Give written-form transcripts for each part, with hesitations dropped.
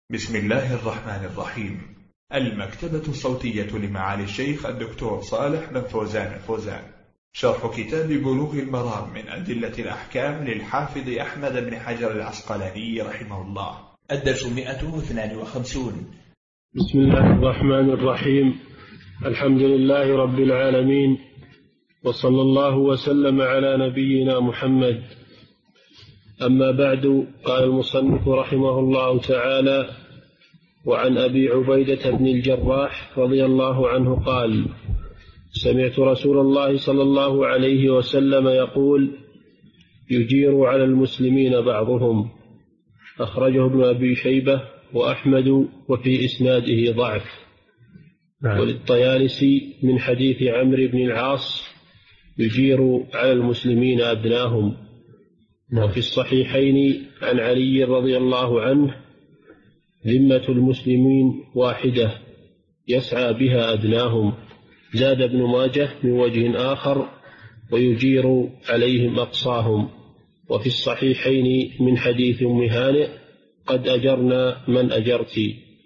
بسم الله الرحمن الرحيم. المكتبة الصوتية لمعالي الشيخ الدكتور صالح بن فوزان الفوزان، شرح كتاب بلوغ المرام من أدلة الأحكام للحافظ أحمد بن حجر العسقلاني رحمه الله. الدرس 152. بسم الله الرحمن الرحيم. الحمد لله رب العالمين، وصلى الله وسلم على نبينا محمد. أما بعد، قال المصنف رحمه الله تعالى: وعن أبي عبيدة بن الجراح رضي الله عنه قال: سمعت رسول الله صلى الله عليه وسلم يقول: يجير على المسلمين بعضهم. أخرجه ابن أبي شيبة وأحمد، وفي إسناده ضعف. وللطيالسي من حديث عمرو بن العاص: يجير على المسلمين أدناهم. وفي الصحيحين عن علي رضي الله عنه: ذمة المسلمين واحدة يسعى بها أدناهم. زاد ابن ماجه من وجه آخر: ويجير عليهم أقصاهم. وفي الصحيحين من حديث أم هانئ: قد أجرنا من أجرت.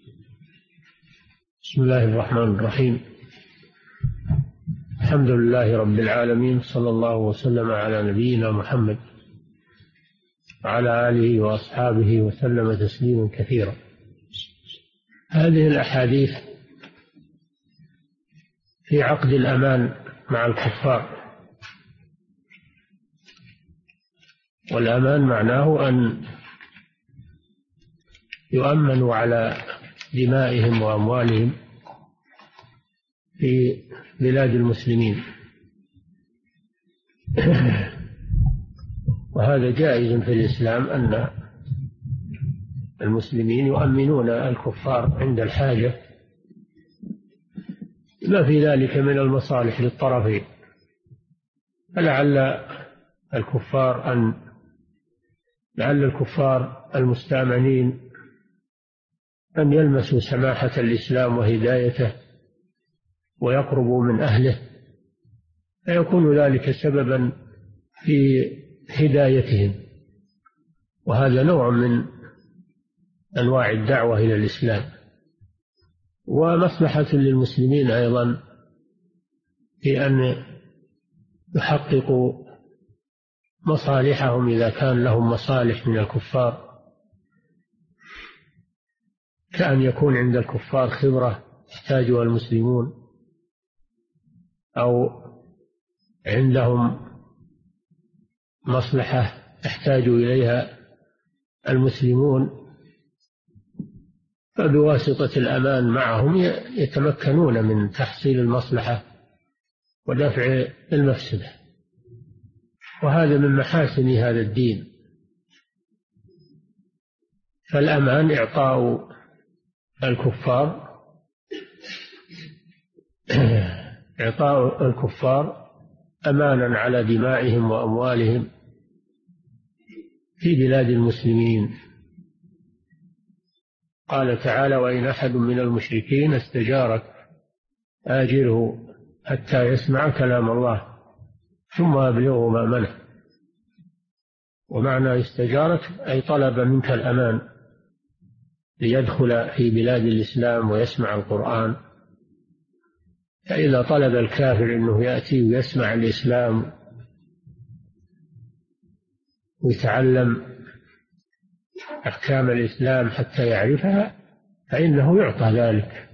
بسم الله الرحمن الرحيم. الحمد لله رب العالمين، صلى الله وسلم على نبينا محمد وعلى آله وأصحابه وسلم تسليما كثيرا. هذه الأحاديث في عقد الأمان مع الكفار. والأمان معناه أن يؤمنوا على دمائهم وأموالهم في بلاد المسلمين، وهذا جائز في الإسلام، أن المسلمين يؤمنون الكفار عند الحاجة، ما في ذلك من المصالح للطرفين. فلعل الكفار المستأمنين أن يلمسوا سماحة الإسلام وهدايته ويقربوا من أهله، فيكون ذلك سببا في هدايتهم، وهذا نوع من أنواع الدعوة إلى الإسلام. ومصلحة للمسلمين أيضا في أن يحققوا مصالحهم إذا كان لهم مصالح من الكفار، كأن يكون عند الكفار خبرة يحتاجها المسلمون، أو عندهم مصلحة يحتاج إليها المسلمون، فبواسطة الأمان معهم يتمكنون من تحصيل المصلحة ودفع المفسدة. وهذا من محاسن هذا الدين. فالأمان إعطاء الكفار أمانا على دمائهم وأموالهم في بلاد المسلمين. قال تعالى: وإن أحد من المشركين استجارك آجره حتى يسمع كلام الله ثم أبلغه مأمنه. ومعنى استجارك أي طلب منك الأمان ليدخل في بلاد الإسلام ويسمع القرآن. فإذا طلب الكافر أنه يأتي ويسمع الإسلام ويتعلم أحكام الإسلام حتى يعرفها، فإنه يعطى ذلك.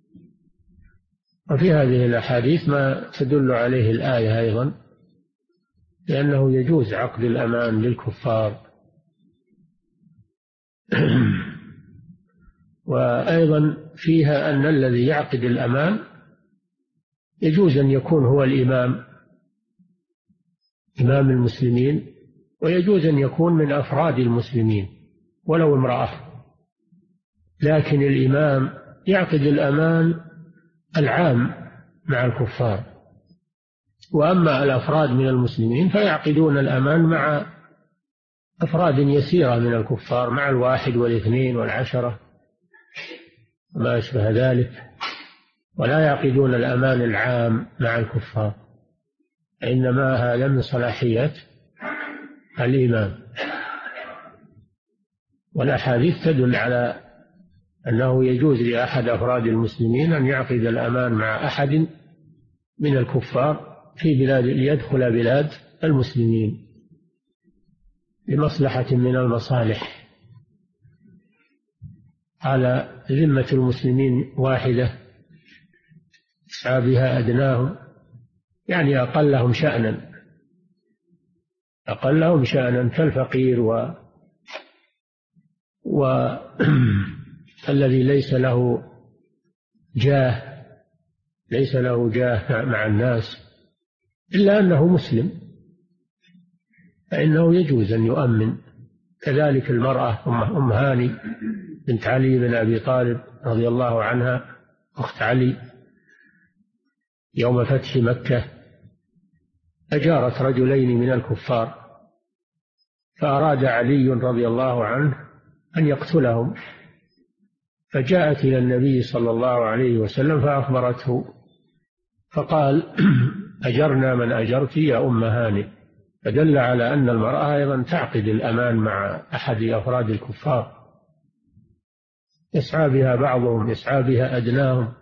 وفي هذه الأحاديث ما تدل عليه الآية أيضا، لأنه يجوز عقد الأمان للكفار. وأيضا فيها أن الذي يعقد الأمان يجوز أن يكون هو إمام المسلمين، ويجوز أن يكون من أفراد المسلمين ولو امرأة، لكن الإمام يعقد الأمان العام مع الكفار. وأما الأفراد من المسلمين فيعقدون الأمان مع أفراد يسيرة من الكفار، مع 1 و2 و10 وما أشبه ذلك، ولا يعقدون الأمان العام مع الكفار، إنما هذا من صلاحيات الإمام. والأحاديث تدل على أنه يجوز لأحد أفراد المسلمين أن يعقد الأمان مع أحد من الكفار في بلاد ليدخل بلاد المسلمين لمصلحة من المصالح على ذمة المسلمين واحدة يسعى بها أدناهم، يعني أقلهم شأنا كالفقير والذي ليس له جاه مع الناس إلا أنه مسلم، فإنه يجوز أن يؤمن. كذلك المرأة أم هاني بنت علي بن أبي طالب رضي الله عنها أخت علي يوم فتح مكة أجارت رجلين من الكفار، فأراد علي رضي الله عنه أن يقتلهم، فجاءت إلى النبي صلى الله عليه وسلم فأخبرته، فقال أجرنا من أجرت يا أم هانئ، فدل على أن المرأة أيضا تعقد الأمان مع أحد أفراد الكفار، يسعى بها بعضهم، يسعى بها أدناهم،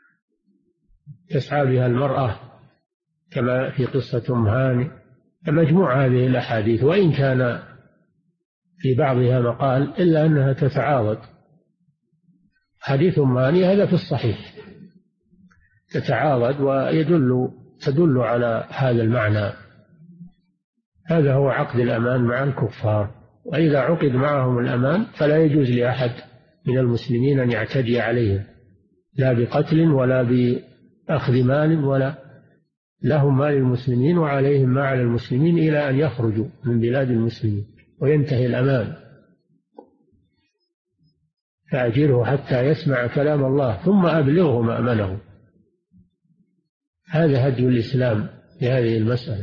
تسعى بها المرأة كما في قصة أم هانئ. فمجموع هذه الأحاديث وإن كان في بعضها مقال إلا أنها تتعاضد. حديث أم هانئ هذا في الصحيح تتعاضد تدل على هذا المعنى. هذا هو عقد الأمان مع الكفار، وإذا عقد معهم الأمان فلا يجوز لأحد من المسلمين أن يعتدي عليهم لا بقتل ولا بأخذ مال، ولا لهم مال المسلمين وعليهم ما على المسلمين إلى أن يخرجوا من بلاد المسلمين وينتهي الأمان. فأجره حتى يسمع كلام الله ثم أبلغه مأمنه. هذا هدي الإسلام في هذه المسألة.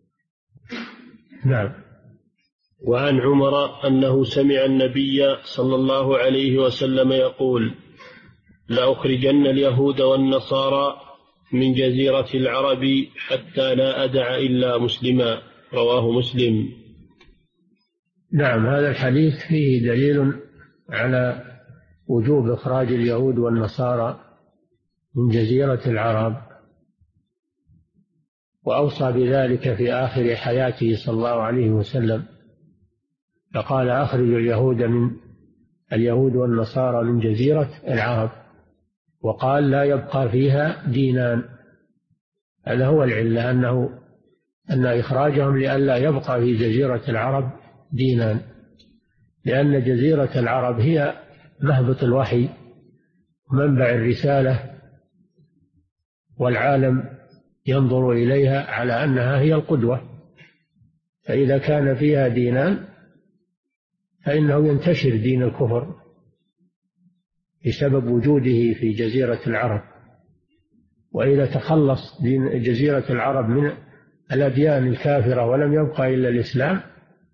نعم. وعن عمر أنه سمع النبي صلى الله عليه وسلم يقول: لأخرجن اليهود والنصارى من جزيرة العرب حتى لا أدع إلا مسلما. رواه مسلم. نعم، هذا الحديث فيه دليل على وجوب إخراج اليهود والنصارى من جزيرة العرب، وأوصى بذلك في آخر حياته صلى الله عليه وسلم، فقال: أخرج اليهود والنصارى من جزيرة العرب، وقال: لا يبقى فيها دينان. هذا هو العلة، أن إخراجهم لئلا يبقى في جزيرة العرب دينان، لأن جزيرة العرب هي مهبط الوحي ومنبع الرسالة، والعالم ينظر إليها على أنها هي القدوة، فإذا كان فيها دينان فإنه ينتشر دين الكفر بسبب وجوده في جزيرة العرب. وإذا تخلص دين جزيرة العرب من الأديان الكافرة ولم يبقى إلا الإسلام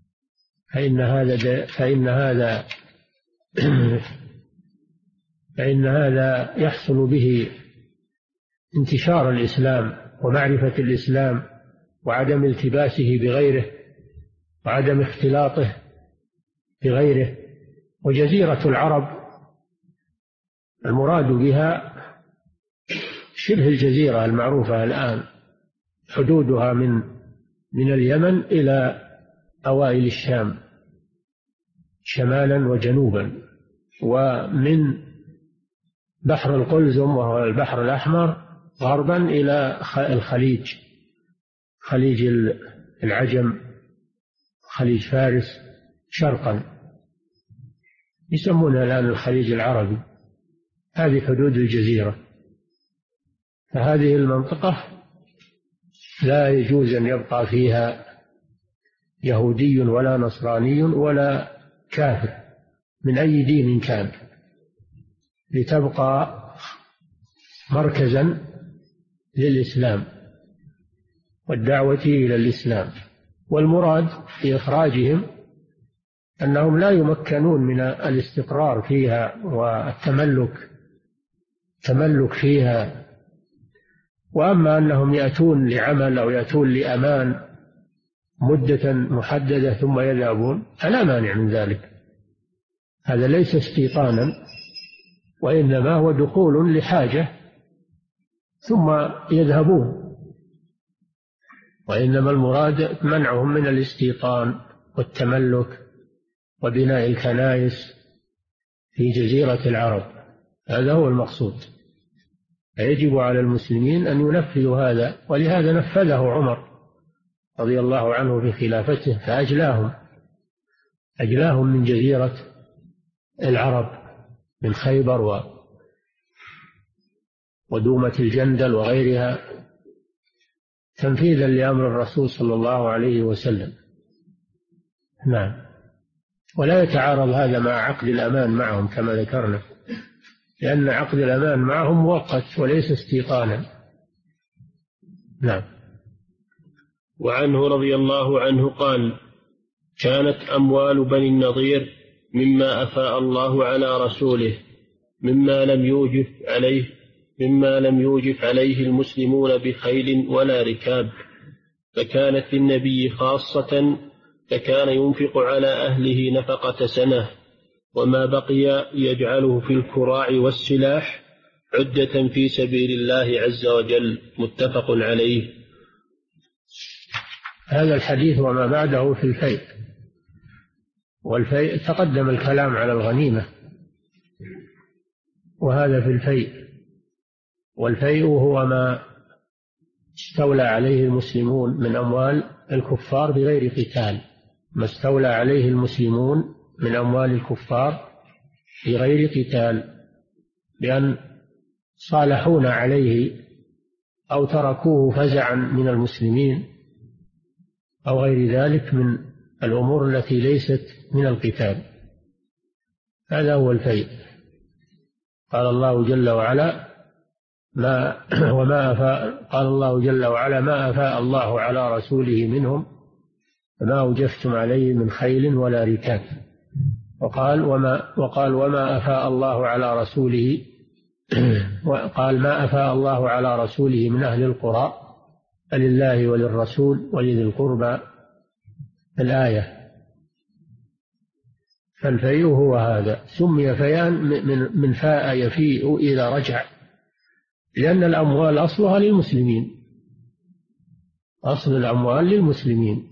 فإن هذا يحصل به انتشار الإسلام ومعرفة الإسلام وعدم التباسه بغيره وعدم اختلاطه بغيره. وجزيرة العرب المراد بها شبه الجزيرة المعروفة الآن، حدودها من اليمن إلى أوائل الشام شمالا وجنوبا، ومن بحر القلزم وهو البحر الأحمر غربا إلى خليج العجم، خليج فارس شرقا، يسمونها الآن الخليج العربي. هذه حدود الجزيرة. فهذه المنطقة لا يجوز أن يبقى فيها يهودي ولا نصراني ولا كافر من أي دين كان، لتبقى مركزا للإسلام والدعوة إلى الإسلام. والمراد في إخراجهم أنهم لا يمكنون من الاستقرار فيها والتملك فيها، وأما أنهم يأتون لعمل أو يأتون لأمان مدة محددة ثم يذهبون فلا مانع من ذلك. هذا ليس استيطانا وإنما هو دخول لحاجة ثم يذهبون، وإنما المراد منعهم من الاستيطان والتملك وبناء الكنائس في جزيرة العرب. هذا هو المقصود. يجب على المسلمين أن ينفذوا هذا، ولهذا نفذه عمر رضي الله عنه في خلافته، فأجلاهم من جزيرة العرب من خيبر ودومة الجندل وغيرها، تنفيذا لأمر الرسول صلى الله عليه وسلم. نعم. ولا يتعارض هذا مع عقد الأمان معهم كما ذكرنا، لأن عقد الأمان معهم مؤقت وليس استيطانا. نعم. وعنه رضي الله عنه قال: كانت أموال بني النضير مما أفاء الله على رسوله مما لم يوجف عليه المسلمون بخيل ولا ركاب، فكانت للنبي خاصة، فكان ينفق على أهله نفقة سنة، وما بقي يجعله في الكراع والسلاح عدة في سبيل الله عز وجل. متفق عليه. هذا الحديث وما بعده في الفيء، والفيء تقدم الكلام على الغنيمة، وهذا في الفيء. والفيء هو ما استولى عليه المسلمون من أموال الكفار بغير قتال، ما استولى عليه المسلمون من أموال الكفار بغير قتال، بأن صالحونا عليه أو تركوه فزعا من المسلمين أو غير ذلك من الأمور التي ليست من القتال. هذا هو الفيء. قال الله جل وعلا: قال الله جل وعلا: ما أفاء الله على رسوله منهم فما أوجفتم عليه من خيل ولا ركاب. وقال وما أفاء الله على رسوله وقال ما أفاء الله على رسوله من أهل القرى فلله وللرسول ولذي القربى الآية. فالفيء هو هذا، سمي فيان من فاء يفيء إذا رجع، لأن الأموال أصلها للمسلمين، أصل الأموال للمسلمين،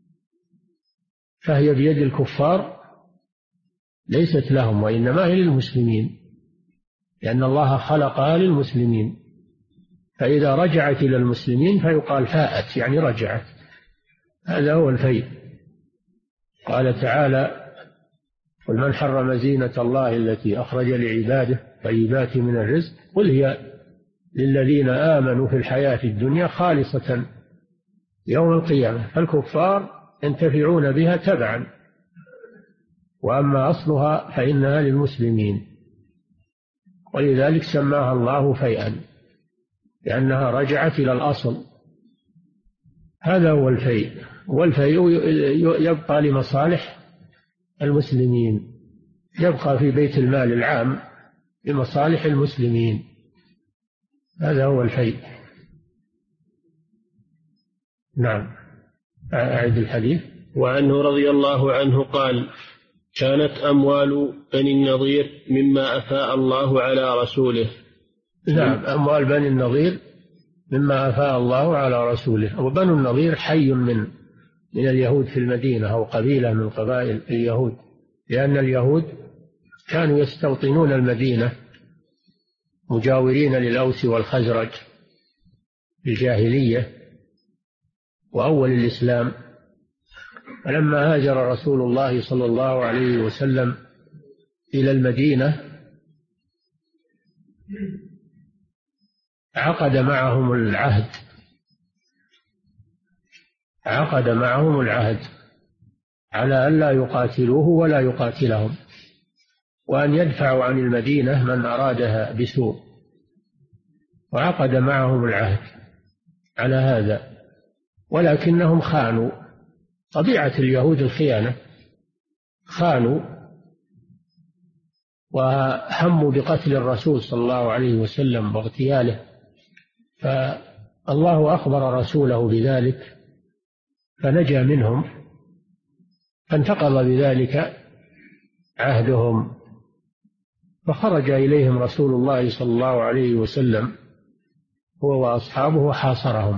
فهي بيد الكفار ليست لهم، وإنما هي للمسلمين، لأن الله خلقها للمسلمين. فإذا رجعت إلى المسلمين فيقال فاءت، يعني رجعت. هذا هو الفيء. قال تعالى: قل من حرم زينة الله التي أخرج لعباده طيبات من الرزق قل هي للذين آمنوا في الحياة الدنيا خالصة يوم القيامة، فالكفار ينتفعون بها تبعا، وأما أصلها فإنها للمسلمين، ولذلك سماها الله فيئا لأنها رجعت إلى الأصل. هذا هو الفيء. والفيء يبقى لمصالح المسلمين، يبقى في بيت المال العام لمصالح المسلمين. هذا هو الفيء. نعم. أعد الحديث. وعنه رضي الله عنه قال: كانت أموال بني النضير مما أفاء الله على رسوله. نعم، أموال بني النضير مما أفاء الله على رسوله. وبنو النضير حي من اليهود في المدينة، أو قبيلة من قبائل اليهود، لأن اليهود كانوا يستوطنون المدينة مجاورين للأوس والخزرج في الجاهلية وأول الإسلام. فلما هاجر رسول الله صلى الله عليه وسلم إلى المدينة عقد معهم العهد على أن لا يقاتلوه ولا يقاتلهم، وأن يدفعوا عن المدينة من أرادها بسوء، وعقد معهم العهد على هذا، ولكنهم خانوا. طبيعة اليهود الخيانة، خانوا وهموا بقتل الرسول صلى الله عليه وسلم واغتياله، فالله أخبر رسوله بذلك فنجا منهم، فانتقض بذلك عهدهم فخرج إليهم رسول الله صلى الله عليه وسلم هو وأصحابه وحاصرهم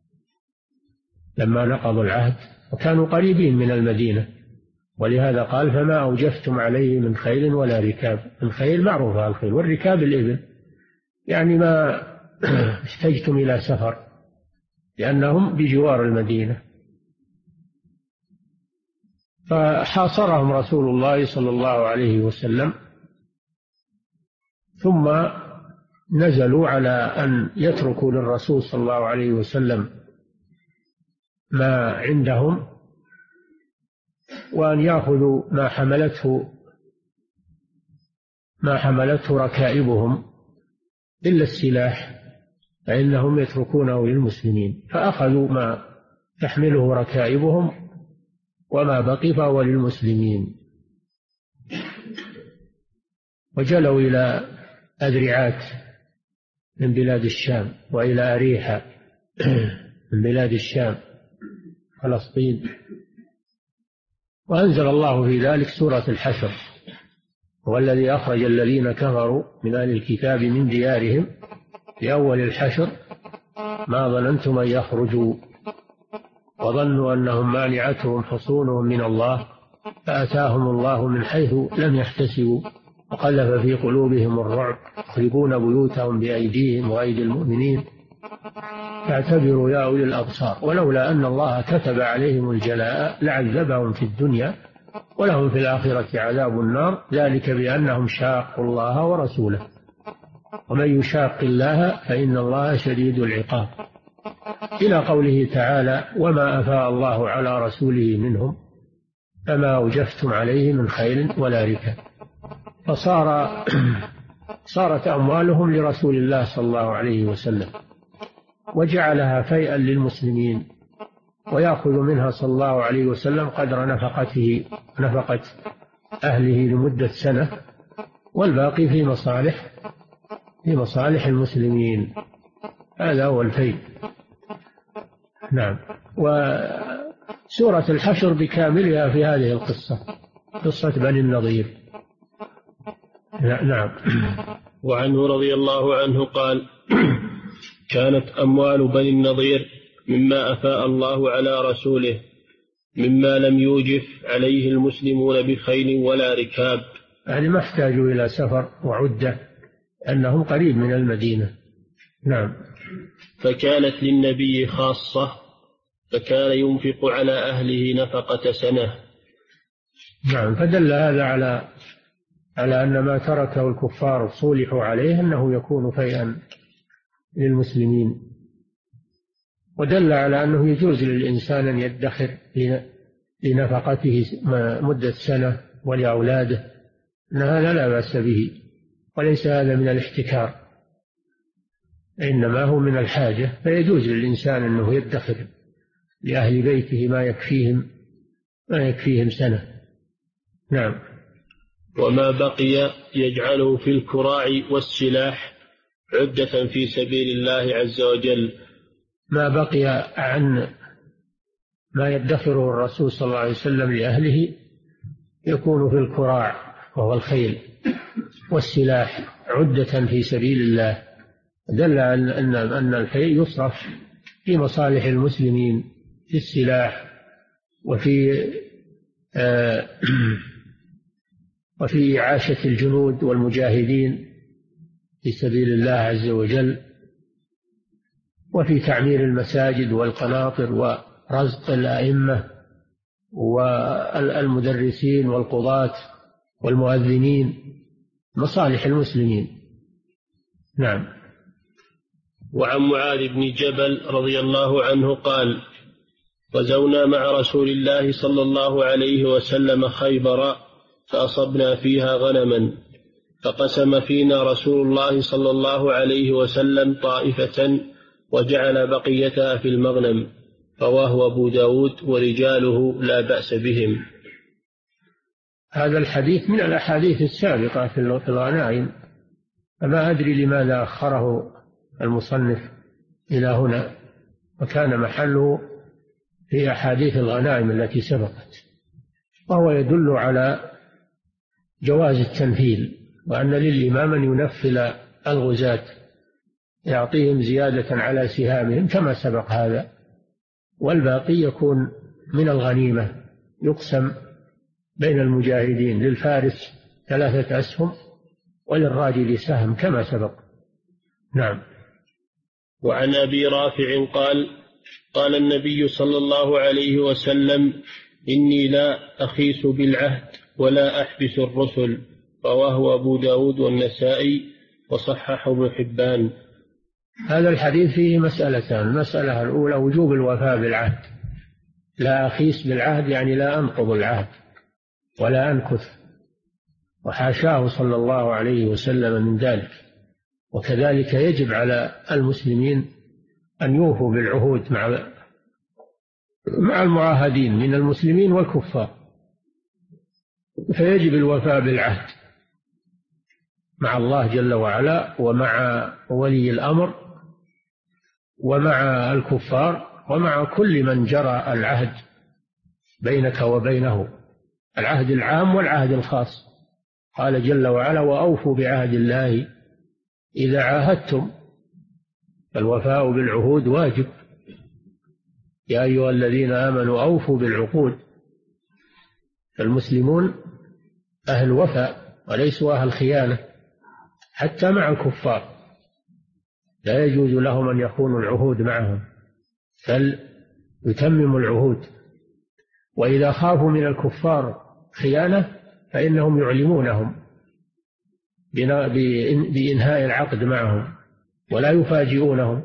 لما نقضوا العهد، وكانوا قريبين من المدينة، ولهذا قال فما أوجفتم عليه من خيل ولا ركاب. الخيل معروفة الخيل، والركاب الإبل، يعني ما احتجتم إلى سفر لأنهم بجوار المدينة. فحاصرهم رسول الله صلى الله عليه وسلم، ثم نزلوا على أن يتركوا للرسول صلى الله عليه وسلم ما عندهم، وأن يأخذوا ما حملته ركائبهم إلا السلاح، فإنهم يتركونه للمسلمين. فأخذوا ما تحمله ركائبهم، وما بقي فهو للمسلمين. وجلوا إلى أذرعات من بلاد الشام، وإلى أريحة من بلاد الشام فلسطين. وأنزل الله في ذلك سورة الحشر: هو الذي أخرج الذين كفروا من أهل الكتاب من ديارهم في أول الحشر ما ظننتم أن يخرجوا وظنوا أنهم مانعتهم حصونهم من الله فأتاهم الله من حيث لم يحتسبوا وقذف في قلوبهم الرعب يخربون بيوتهم بأيديهم وأيدي المؤمنين فاعتبروا يا أولي الأبصار. ولولا أن الله كتب عليهم الجلاء لعذبهم في الدنيا ولهم في الآخرة عذاب النار، ذلك بأنهم شاقوا الله ورسوله، ومن يشاق الله فإن الله شديد العقاب، إلى قوله تعالى: وما أفاء الله على رسوله منهم فما أوجفتم عليه من خيل ولا ركاب. صارت أموالهم لرسول الله صلى الله عليه وسلم، وجعلها فيئا للمسلمين، ويأخذ منها صلى الله عليه وسلم قدر نفقة أهله لمدة سنة، والباقي في مصالح المسلمين. هذا هو الفيء. نعم. وسورة الحشر بكاملها في هذه القصة، قصة بني النضير. نعم. وعنه رضي الله عنه قال: كانت أموال بني النضير مما أفاء الله على رسوله، مما لم يوجف عليه المسلمون بخيل ولا ركاب، يعني ما احتاجوا إلى سفر وعدة أنهم قريب من المدينة. نعم. فكانت للنبي خاصة، فكان ينفق على أهله نفقة سنة. نعم. فدل هذا على أن ما تركه الكفار صولحوا عليه أنه يكون فيئا للمسلمين، ودل على أنه يجوز للإنسان أن يدخر لنفقته مدة سنة ولأولاده، أن هذا لا بأس به، وليس هذا من الاحتكار، إنما هو من الحاجة، فيجوز للإنسان أنه يدخر لأهل بيته ما يكفيهم سنة. نعم. وما بقي يجعله في الكراع والسلاح عدة في سبيل الله عز وجل. ما بقي عن ما يدخره الرسول صلى الله عليه وسلم لأهله يكون في الكراع وهو الخيل والسلاح عدة في سبيل الله، دل أن الخيل يصرف في مصالح المسلمين في السلاح وفي إعاشة الجنود والمجاهدين في سبيل الله عز وجل، وفي تعمير المساجد والقناطر ورزق الأئمة والمدرسين والقضاة والمؤذنين، مصالح المسلمين. نعم. وعن معاذ بن جبل رضي الله عنه قال: غزونا مع رسول الله صلى الله عليه وسلم خيبر فأصبنا فيها غنما، فقسم فينا رسول الله صلى الله عليه وسلم طائفة وجعل بقيتها في المغنم، رواه أبو داود ورجاله لا بأس بهم. هذا الحديث من الأحاديث السابقة في الغنائم، فما أدري لماذا أخره المصنف إلى هنا، وكان محله في أحاديث الغنائم التي سبقت، وهو يدل على جواز التمثيل وأن للإمام أن ينفل الغزاة يعطيهم زيادة على سهامهم كما سبق هذا، والباقي يكون من الغنيمة يقسم بين المجاهدين، للفارس 3 أسهم وللراجل سهم كما سبق. نعم. وعن أبي رافع قال: قال النبي صلى الله عليه وسلم: إني لا أخيس بالعهد ولا أحبس الرسل. رواه أبو داود والنسائي وصححه ابن حبان. هذا الحديث فيه مسألتان: المسألة الأولى وجوب الوفاء بالعهد، لا أخيس بالعهد يعني لا أنقض العهد ولا أنكث، وحاشاه صلى الله عليه وسلم من ذلك. وكذلك يجب على المسلمين أن يوفوا بالعهود مع المعاهدين من المسلمين والكفار، فيجب الوفاء بالعهد مع الله جل وعلا ومع ولي الأمر ومع الكفار ومع كل من جرى العهد بينك وبينه، العهد العام والعهد الخاص. قال جل وعلا: وأوفوا بعهد الله إذا عاهدتم. فالوفاء بالعهود واجب. يا أيها الذين آمنوا أوفوا بالعقود. فالمسلمون أهل وفاء وليسوا أهل خيانة حتى مع الكفار، لا يجوز لهم أن يخونوا العهود معهم، بل يتمموا العهود. وإذا خافوا من الكفار خيانة فإنهم يعلمونهم بإنهاء العقد معهم ولا يفاجئونهم.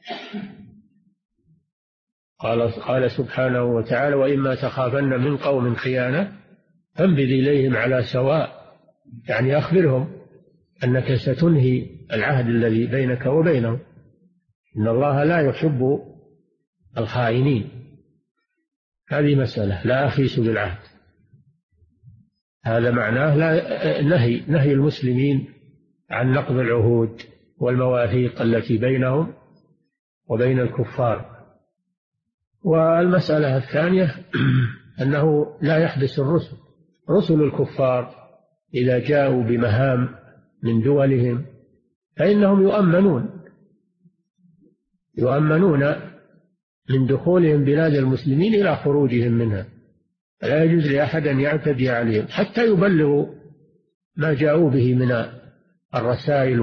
قال سبحانه وتعالى: وإما تخافن من قوم خيانة فانبذ إليهم على سواء، يعني أخبرهم أنك ستنهي العهد الذي بينك وبينهم، إن الله لا يحب الخائنين. هذه مسألة لا أخيس بالعهد، هذا معناه نهي المسلمين عن نقض العهود والمواثيق التي بينهم وبين الكفار. والمسألة الثانية أنه لا يحبس رسل الكفار إذا جاءوا بمهام من دولهم فإنهم يؤمنون من دخولهم بلاد المسلمين إلى خروجهم منها، فلا يجوز لأحد أن يعتدي عليهم حتى يبلغوا ما جاءوا به من الرسائل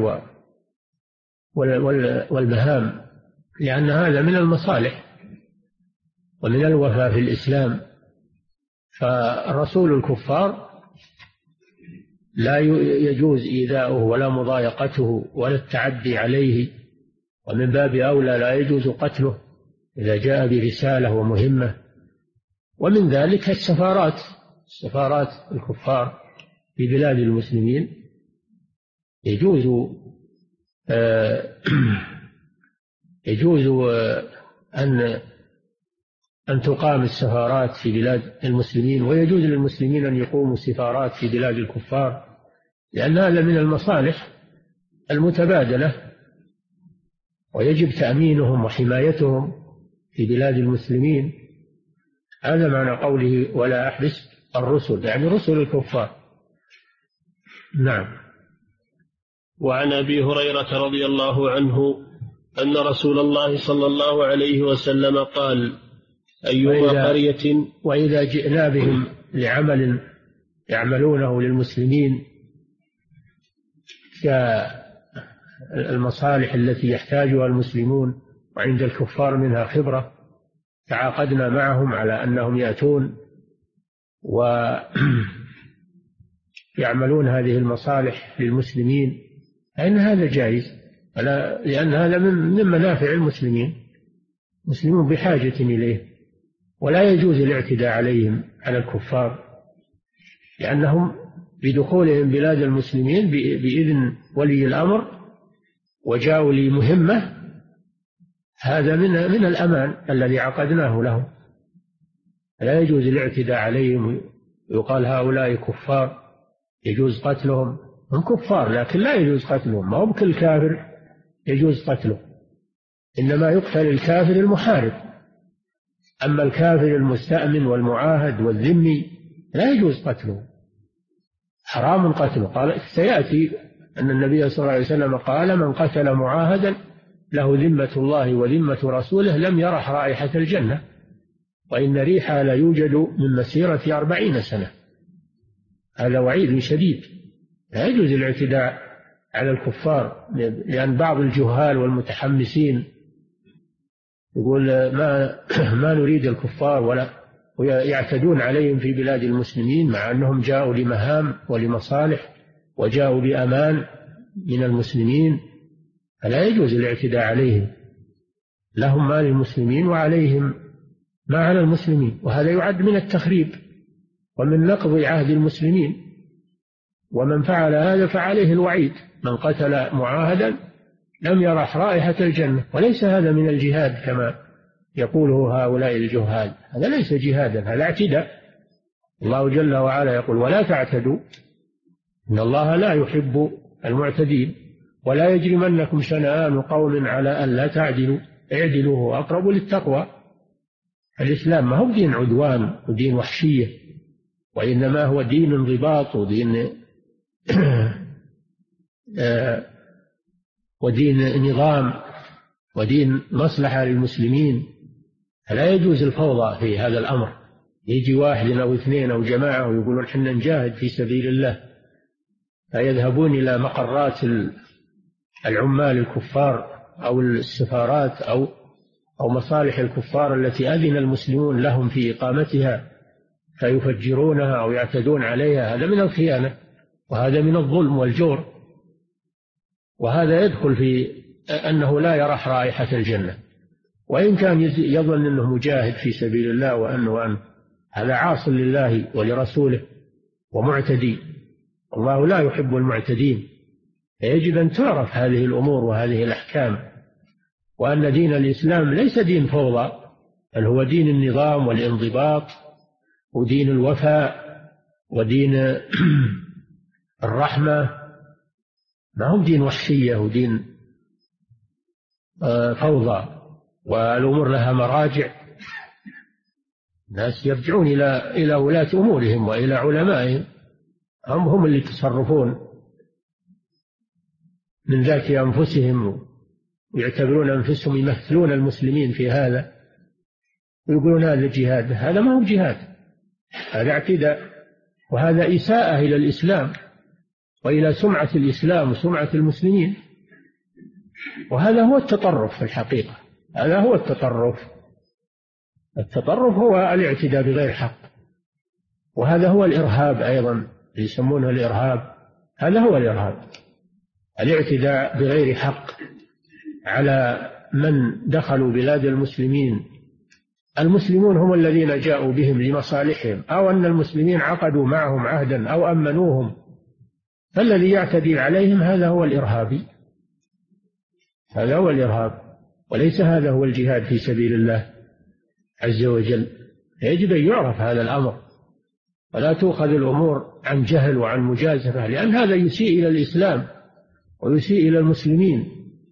والمهام، لأن هذا من المصالح ومن الوفاء في الإسلام. فرسول الكفار لا يجوز إيذاؤه ولا مضايقته ولا التعدي عليه، ومن باب أولى لا يجوز قتله إذا جاء برسالة ومهمة. ومن ذلك السفارات الكفار في بلاد المسلمين يجوز أن تقام السفارات في بلاد المسلمين، ويجوز للمسلمين أن يقوموا سفارات في بلاد الكفار، لأن هذا من المصالح المتبادلة، ويجب تأمينهم وحمايتهم في بلاد المسلمين. هذا معنى قوله: ولا أحبس الرسل، يعني رسل الكفار. نعم. وعن أبي هريرة رضي الله عنه أن رسول الله صلى الله عليه وسلم قال: أيما قرية وإذا جئنا بهم لعمل يعملونه للمسلمين كالمصالح التي يحتاجها المسلمون وعند الكفار منها خبرة، تعاقدنا معهم على أنهم يأتون ويعملون هذه المصالح للمسلمين، فإن هذا جائز، لأن هذا من منافع المسلمين بحاجة إليه، ولا يجوز الاعتداء عليهم على الكفار، لأنهم بدخولهم بلاد المسلمين بإذن ولي الأمر وجاءوا لمهمة، هذا من الأمان الذي عقدناه لهم، لا يجوز الاعتداء عليهم. يقال هؤلاء كفار يجوز قتلهم، هم كفار لكن لا يجوز قتلهم، ما هو بكل كافر يجوز قتله، إنما يقتل الكافر المحارب، أما الكافر المستأمن والمعاهد والذمي لا يجوز قتله. حرام قتله. قال سيأتي أن النبي صلى الله عليه وسلم قال من قتل معاهدا له ذمة الله وذمة رسوله لم يرح رائحة الجنة وإن ريحها لا يوجد من مسيرة 40 سنة. هذا وعيد شديد. لا يجوز الاعتداء على الكفار، لأن بعض الجهال والمتحمسين يقول ما نريد الكفار ويعتدون عليهم في بلاد المسلمين مع أنهم جاءوا لمهام ولمصالح وجاءوا بأمان من المسلمين. فلا يجوز الاعتداء عليهم، لهم ما للمسلمين وعليهم ما على المسلمين، وهذا يعد من التخريب ومن نقض عهد المسلمين. ومن فعل هذا فعليه الوعيد، من قتل معاهدا لم يرح رائحة الجنة. وليس هذا من الجهاد كما يقوله هؤلاء الجهال، هذا ليس جهادا، هذا اعتداء. الله جل وعلا يقول ولا تعتدوا إن الله لا يحب المعتدين ولا يجرمنكم شنآن قوم على أن لا تعدلوا اعدلوا هو أقرب للتقوى. الإسلام ما هو دين عدوان ودين وحشية، وإنما هو دين انضباط ودين نظام ودين مصلحة للمسلمين. فلا يجوز الفوضى في هذا الأمر، يجي واحد أو اثنين أو جماعة ويقولون حنا نجاهد في سبيل الله، فيذهبون إلى مقرات العمال الكفار أو السفارات أو مصالح الكفار التي أذن المسلمون لهم في إقامتها فيفجرونها أو يعتدون عليها. هذا من الخيانة وهذا من الظلم والجور، وهذا يدخل في أنه لا يرح رائحة الجنة. وإن كان يظن أنه مجاهد في سبيل الله وأنه هذا عاص لله ولرسوله ومعتدي، الله لا يحب المعتدين. فيجب أن تعرف هذه الأمور وهذه الأحكام، وأن دين الإسلام ليس دين فوضى، بل هو دين النظام والانضباط ودين الوفاء ودين الرحمة، ما هو دين وحشية ودين فوضى. والأمور لها مراجع، الناس يرجعون إلى ولاة أمورهم وإلى علمائهم، هم اللي يتصرفون من ذات أنفسهم ويعتبرون أنفسهم يمثلون المسلمين في هذا ويقولون هذا جهاد. هذا ما هو جهاد، هذا اعتداء، وهذا إساءة إلى الإسلام وإلى سمعة الإسلام وسمعة المسلمين. وهذا هو التطرف في الحقيقة، هذا هو التطرف. التطرف هو الاعتداء بغير حق، وهذا هو الإرهاب أيضا، يسمونه الإرهاب. هذا هو الإرهاب، الاعتداء بغير حق على من دخلوا بلاد المسلمين. المسلمون هم الذين جاءوا بهم لمصالحهم، أو أن المسلمين عقدوا معهم عهدا أو أمنوهم، فالذي يعتدي عليهم هذا هو الإرهابي، هذا هو الإرهاب، وليس هذا هو الجهاد في سبيل الله عز وجل. يجب أن يعرف هذا الأمر، ولا تؤخذ الأمور عن جهل وعن مجازفة، لأن هذا يسيء إلى الإسلام ويسيء إلى المسلمين،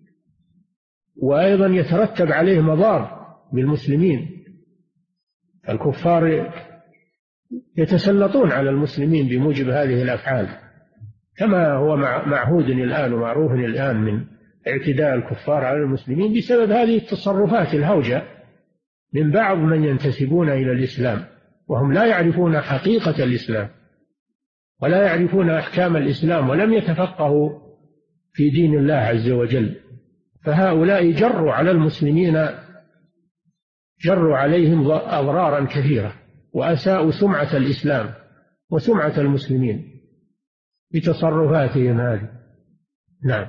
وأيضا يترتب عليه مضار بالمسلمين. الكفار يتسلطون على المسلمين بموجب هذه الأفعال، كما هو معهود الآن ومعروف الآن من اعتداء الكفار على المسلمين بسبب هذه التصرفات الهوجة من بعض من ينتسبون إلى الإسلام، وهم لا يعرفون حقيقة الإسلام ولا يعرفون أحكام الإسلام ولم يتفقهوا في دين الله عز وجل. فهؤلاء جروا على المسلمين، جروا عليهم أضرارا كثيرة، وأساءوا سمعة الإسلام وسمعة المسلمين بتصرفاتهم هذه. نعم.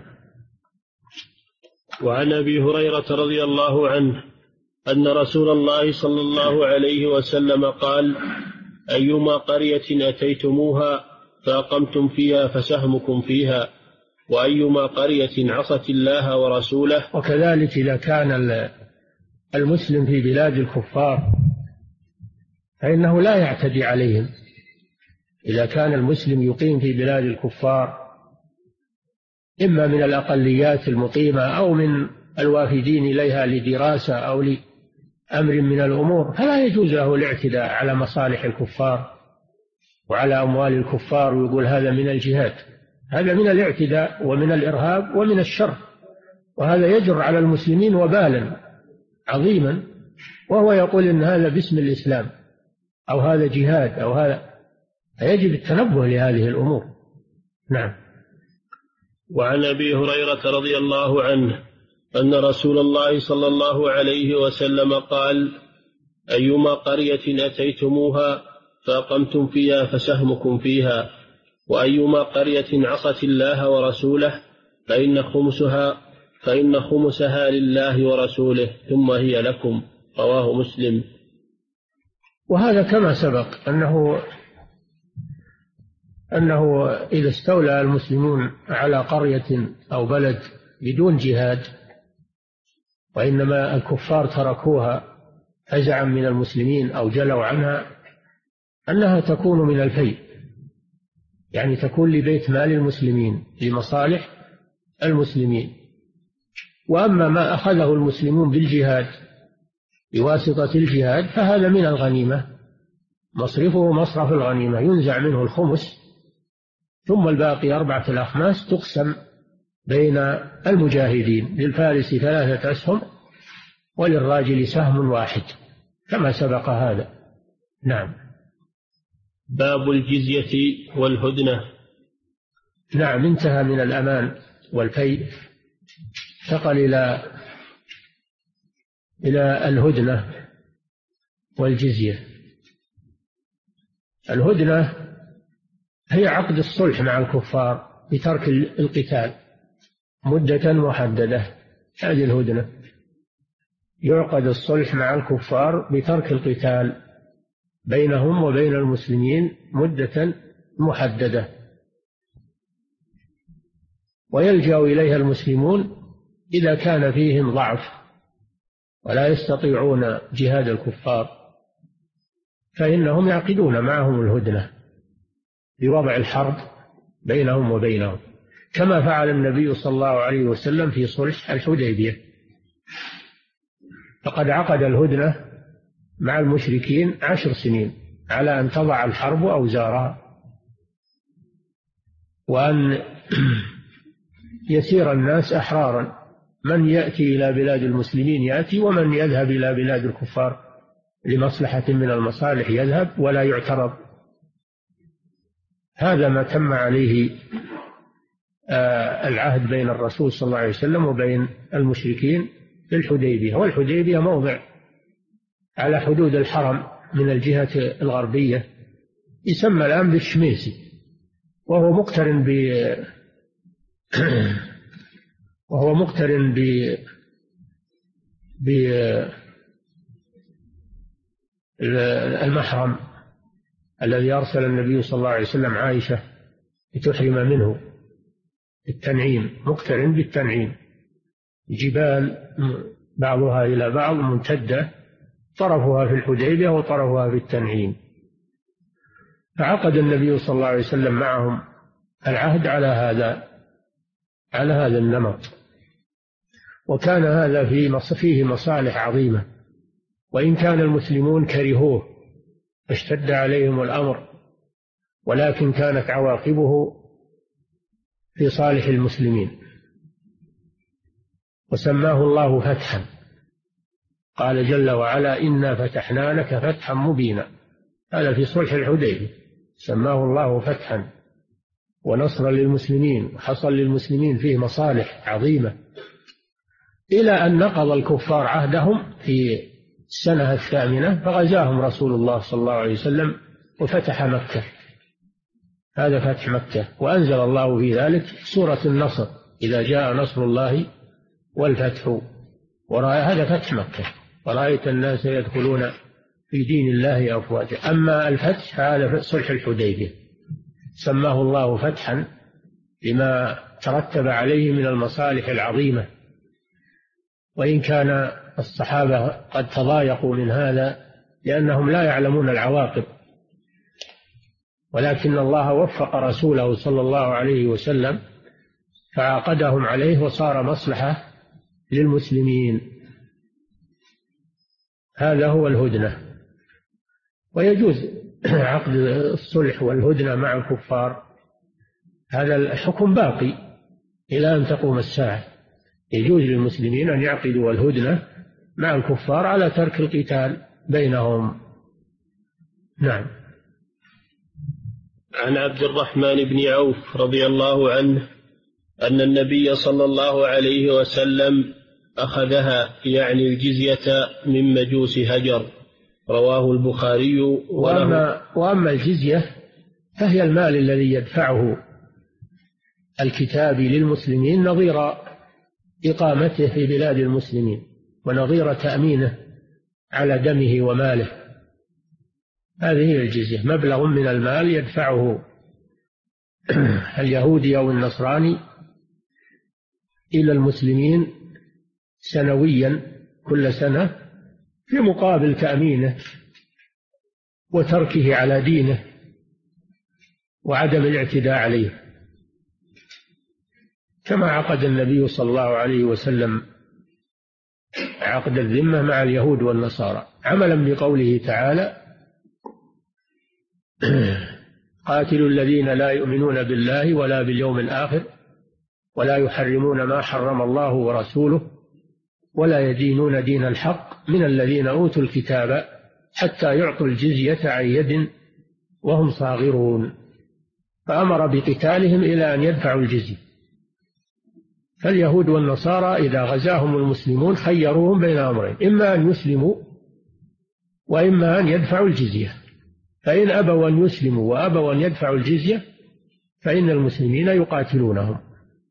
وعن أبي هريرة رضي الله عنه أن رسول الله صلى الله عليه وسلم قال: أيما قرية أتيتموها فأقمتم فيها فسهمكم فيها، وأيما قرية عصت الله ورسوله. وكذلك إذا كان المسلم في بلاد الكفار فإنه لا يعتدي عليهم. إذا كان المسلم يقيم في بلاد الكفار إما من الأقليات المقيمة أو من الوافدين إليها لدراسة أو لأمر من الأمور، فلا يجوز له الاعتداء على مصالح الكفار وعلى أموال الكفار، ويقول هذا من الجهاد. هذا من الاعتداء ومن الإرهاب ومن الشر، وهذا يجر على المسلمين وبالا عظيما، وهو يقول إن هذا باسم الإسلام أو هذا جهاد أو هذا. فيجب التنبه لهذه الأمور. نعم. وعن أبي هريرة رضي الله عنه أن رسول الله صلى الله عليه وسلم قال: أيما قرية أتيتموها فأقمتم فيها فسهمكم فيها، وأيما قرية عصت الله ورسوله فإن خمسها لله ورسوله ثم هي لكم. رواه مسلم. وهذا كما سبق أنه إذا استولى المسلمون على قرية أو بلد بدون جهاد، وإنما الكفار تركوها فزعا من المسلمين أو جلوا عنها، أنها تكون من الفيء، يعني تكون لبيت مال المسلمين لمصالح المسلمين. وأما ما أخذه المسلمون بالجهاد بواسطة الجهاد فهذا من الغنيمة، مصرفه مصرف الغنيمة، ينزع منه الخمس، ثم الباقي 4 الأخماس تقسم بين المجاهدين، للفارس 3 أسهم وللراجل سهم واحد كما سبق هذا. نعم. باب الجزية والهدنة. نعم، انتهى من الأمان والفيء، انتقل إلى الهدنة والجزية. الهدنة هي عقد الصلح مع الكفار بترك القتال مدة محددة. هذه الهدنة، يعقد الصلح مع الكفار بترك القتال بينهم وبين المسلمين مدة محددة، ويلجأ إليها المسلمون إذا كان فيهم ضعف ولا يستطيعون جهاد الكفار، فإنهم يعقدون معهم الهدنة بوضع الحرب بينهم وبينهم، كما فعل النبي صلى الله عليه وسلم في صلح الحديبية، فقد عقد الهدنة مع المشركين 10 سنين على أن تضع الحرب أوزارها، وأن يسير الناس أحرارا، من يأتي إلى بلاد المسلمين يأتي، ومن يذهب إلى بلاد الكفار لمصلحة من المصالح يذهب ولا يعترض. هذا ما تم عليه العهد بين الرسول صلى الله عليه وسلم وبين المشركين في الحديبية. والحديبية موضع على حدود الحرم من الجهة الغربية، يسمى الآن بالشميسي، وهو مقترن بالمحرم الذي أرسل النبي صلى الله عليه وسلم عائشة لتحرم منه، التنعيم، مقترن بالتنعيم، جبال بعضها إلى بعض ممتدة، طرفها في الحديبية وطرفها في التنعيم. فعقد النبي صلى الله عليه وسلم معهم العهد على هذا النمط، وكان هذا فيه مصالح عظيمة، وإن كان المسلمون كرهوه فاشتد عليهم الأمر، ولكن كانت عواقبه في صالح المسلمين، وسماه الله فتحا. قال جل وعلا: إنا فتحنا لك فتحا مبينا. هذا في صلح الحديبية، سماه الله فتحا ونصرا للمسلمين، حصل للمسلمين فيه مصالح عظيمة، إلى أن نقض الكفار عهدهم في السنة 8 فغزاهم رسول الله صلى الله عليه وسلم وفتح مكة. هذا فتح مكة، وأنزل الله في ذلك سورة النصر: إذا جاء نصر الله والفتح. هذا فتح مكة، ورأيت الناس يدخلون في دين الله أفواجا. أما الفتح هذا صلح الحديبية، سماه الله فتحا لما ترتب عليه من المصالح العظيمة، وإن كان الصحابة قد تضايقوا من هذا لأنهم لا يعلمون العواقب، ولكن الله وفق رسوله صلى الله عليه وسلم فعاقدهم عليه وصار مصلحة للمسلمين. هذا هو الهدنة. ويجوز عقد الصلح والهدنة مع الكفار هذا الحكم باقي إلى أن تقوم الساعة. يجوز للمسلمين أن يعقدوا الهدنة مع الكفار على ترك القتال بينهم. نعم. عن عبد الرحمن بن عوف رضي الله عنه أن النبي صلى الله عليه وسلم أخذها يعني الجزية من مجوس هجر، رواه البخاري. وأما الجزية فهي المال الذي يدفعه الكتابي للمسلمين نظير إقامته في بلاد المسلمين ونظير تأمينه على دمه وماله. هذه هي الجزية، مبلغ من المال يدفعه اليهودي أو النصراني إلى المسلمين سنويا كل سنة في مقابل تأمينه وتركه على دينه وعدم الاعتداء عليه، كما عقد النبي صلى الله عليه وسلم عقد الذمة مع اليهود والنصارى عملا بقوله تعالى: قاتلوا الذين لا يؤمنون بالله ولا باليوم الآخر ولا يحرمون ما حرم الله ورسوله ولا يدينون دين الحق من الذين أوتوا الكتاب حتى يعطوا الجزية عن يد وهم صاغرون. فأمر بقتالهم إلى أن يدفعوا الجزية. فاليهود والنصارى إذا غزاهم المسلمون خيروهم بين أمرين: إما أن يسلموا وإما أن يدفعوا الجزية. فإن أبوا أن يسلموا وأبوا أن يدفعوا الجزية فإن المسلمين يقاتلونهم.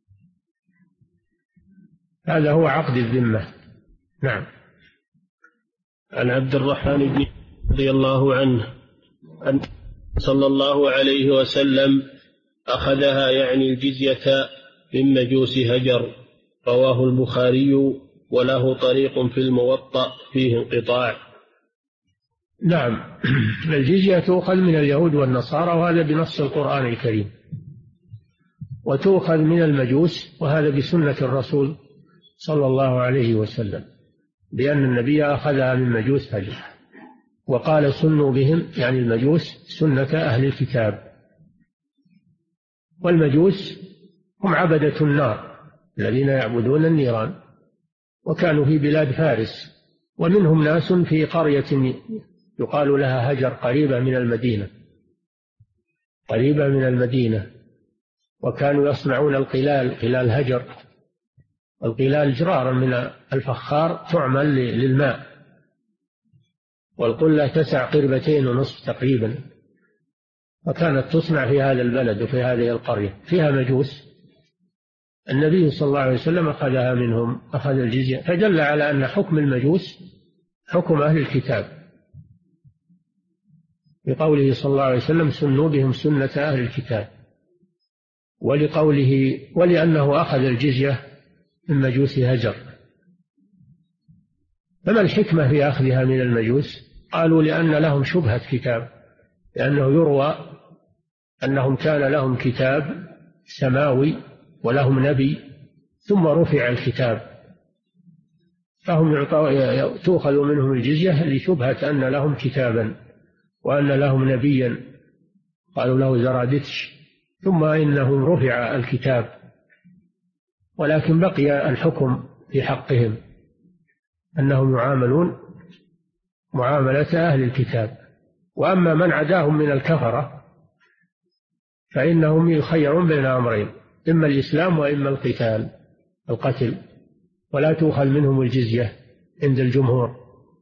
هذا هو عقد الذمة. نعم. عن عبد الرحمن بن رضي الله عنه أن صلى الله عليه وسلم أخذها يعني الجزية من مجوس هجر، رواه البخاري وله طريق في الموطأ فيه انقطاع. نعم، الجزية تؤخذ من اليهود والنصارى وهذا بنص القرآن الكريم، وتؤخذ من المجوس وهذا بسنة الرسول صلى الله عليه وسلم، لأن النبي أخذها من مجوس هجر، وقال: سنوا بهم يعني المجوس سنة أهل الكتاب. والمجوس هم عبدة النار الذين يعبدون النيران، وكانوا في بلاد فارس، ومنهم ناس في قرية يقال لها هجر قريبة من المدينة، وكانوا يصنعون قلال هجر. القلال جرار من الفخار تعمل للماء، والقلة تسع 2.5 تقريبا، وكانت تصنع في هذا البلد وفي هذه القرية فيها مجوس. النبي صلى الله عليه وسلم أخذها منهم، أخذ الجزية، فدل على أن حكم المجوس حكم أهل الكتاب، بقوله صلى الله عليه وسلم: سنوا بهم سنة أهل الكتاب، ولأنه أخذ الجزية من مجوس هجر. فما الحكمة في أخذها من المجوس؟ قالوا: لأن لهم شبهة كتاب، لأنه يروى أنهم كان لهم كتاب سماوي ولهم نبي ثم رفع الكتاب، فهم تؤخذ منهم الجزية لشبهة أن لهم كتابا وأن لهم نبيا قالوا له زرادشت، ثم إنهم رفع الكتاب، ولكن بقي الحكم في حقهم أنهم يعاملون معاملة أهل الكتاب. وأما من عداهم من الكفرة فإنهم يخيرون بين أمرين: إما الإسلام وإما القتل، ولا تؤخذ منهم الجزية عند الجمهور.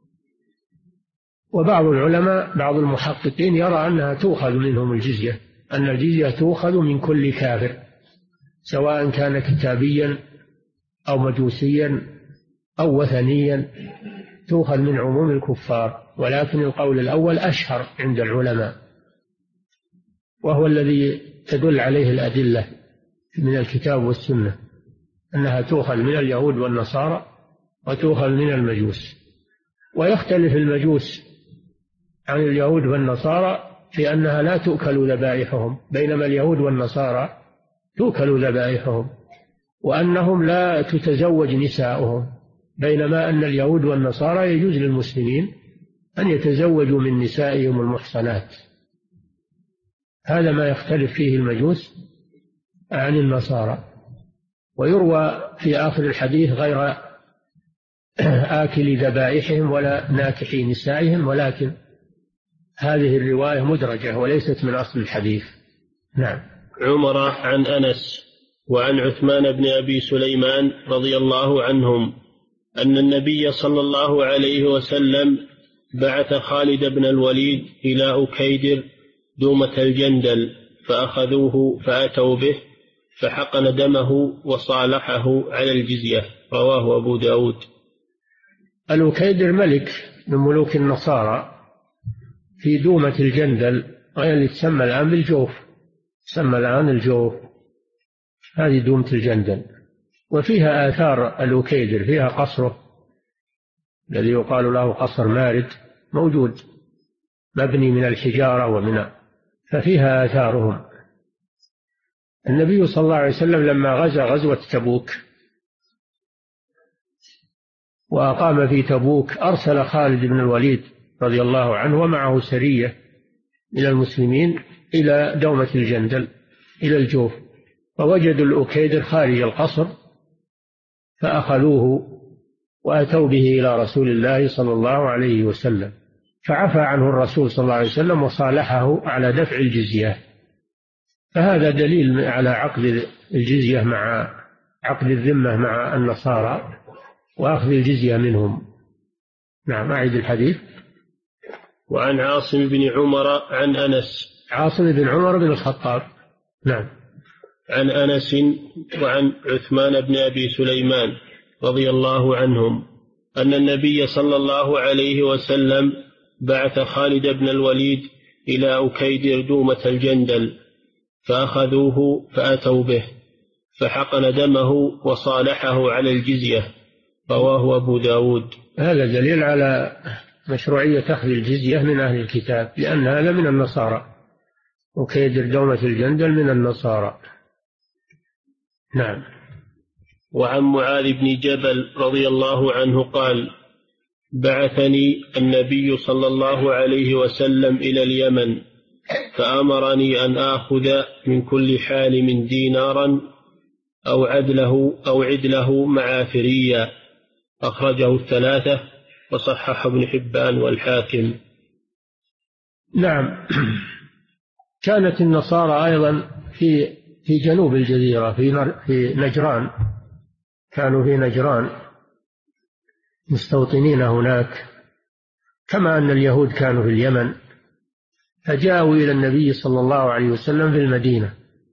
وبعض العلماء بعض المحققين يرى أنها تؤخذ منهم الجزية، أن الجزية تؤخذ من كل كافر سواء كان كتابيا أو مجوسيا أو وثنيا، تؤخذ من عموم الكفار. ولكن القول الأول أشهر عند العلماء، وهو الذي تدل عليه الأدلة من الكتاب والسنة، أنها تؤخذ من اليهود والنصارى وتؤخذ من المجوس. ويختلف المجوس عن اليهود والنصارى في أنها لا تؤكل ذبائحهم، بينما اليهود والنصارى تؤكل ذبائحهم، وأنهم لا تتزوج نساؤهم، بينما أن اليهود والنصارى يجوز للمسلمين أن يتزوجوا من نسائهم المحصنات هذا ما يختلف فيه المجوس عن النصارى. ويروى في آخر الحديث غير آكل ذبائحهم ولا ناكحي نسائهم، ولكن هذه الرواية مدرجة وليست من أصل الحديث. نعم. عمر عن أنس وعن عثمان بن أبي سليمان رضي الله عنهم أن النبي صلى الله عليه وسلم بعث خالد بن الوليد إلى أكيدر دومة الجندل فأخذوه فأتوا به فحقن دمه وصالحه على الجزية. رواه أبو داود. الأكيدر ملك من ملوك النصارى في دومة الجندل، وهي اللي تسمى الآن بالجوف، تسمى الآن الجوف، هذه دومة الجندل. وفيها آثار الأكيدر، فيها قصره الذي يقال له قصر مارد موجود، مبني من الحجارة ففيها آثارهم. النبي صلى الله عليه وسلم لما غزا غزوة تبوك وأقام في تبوك أرسل خالد بن الوليد رضي الله عنه ومعه سرية إلى المسلمين إلى دومة الجندل إلى الجوف، فوجدوا الأكيدر خارج القصر فأخذوه وأتوا به إلى رسول الله صلى الله عليه وسلم، فعفى عنه الرسول صلى الله عليه وسلم وصالحه على دفع الجزية. فهذا دليل على عقد الجزية مع عقد الذمة مع النصارى وأخذ الجزية منهم. نعم. أعيد الحديث. وعن عاصم بن عمر عن أنس. عاصم بن عمر بن الخطاب. نعم. عن أنس وعن عثمان بن أبي سليمان رضي الله عنهم أن النبي صلى الله عليه وسلم بعث خالد بن الوليد إلى أكيدر دومة الجندل فأخذوه فأتوا به فحقن دمه وصالحه على الجزية. رواه أبو داود. هذا دليل على مشروعية أخذ الجزية من أهل الكتاب، لأن هذا من النصارى، أكيدر دومة الجندل من النصارى. نعم. وعن معاذ بن جبل رضي الله عنه قال بعثني النبي صلى الله عليه وسلم إلى اليمن فأمرني أن آخذ من كل حالم دينارا أو عدله معافريا. أخرجه الثلاثة وصحح ابن حبان والحاكم. نعم. كانت النصارى أيضا في جنوب الجزيرة في نجران، كانوا في نجران مستوطنين هناك، كما أن اليهود كانوا في اليمن، فجاءوا إلى النبي صلى الله عليه وسلم في المدينة،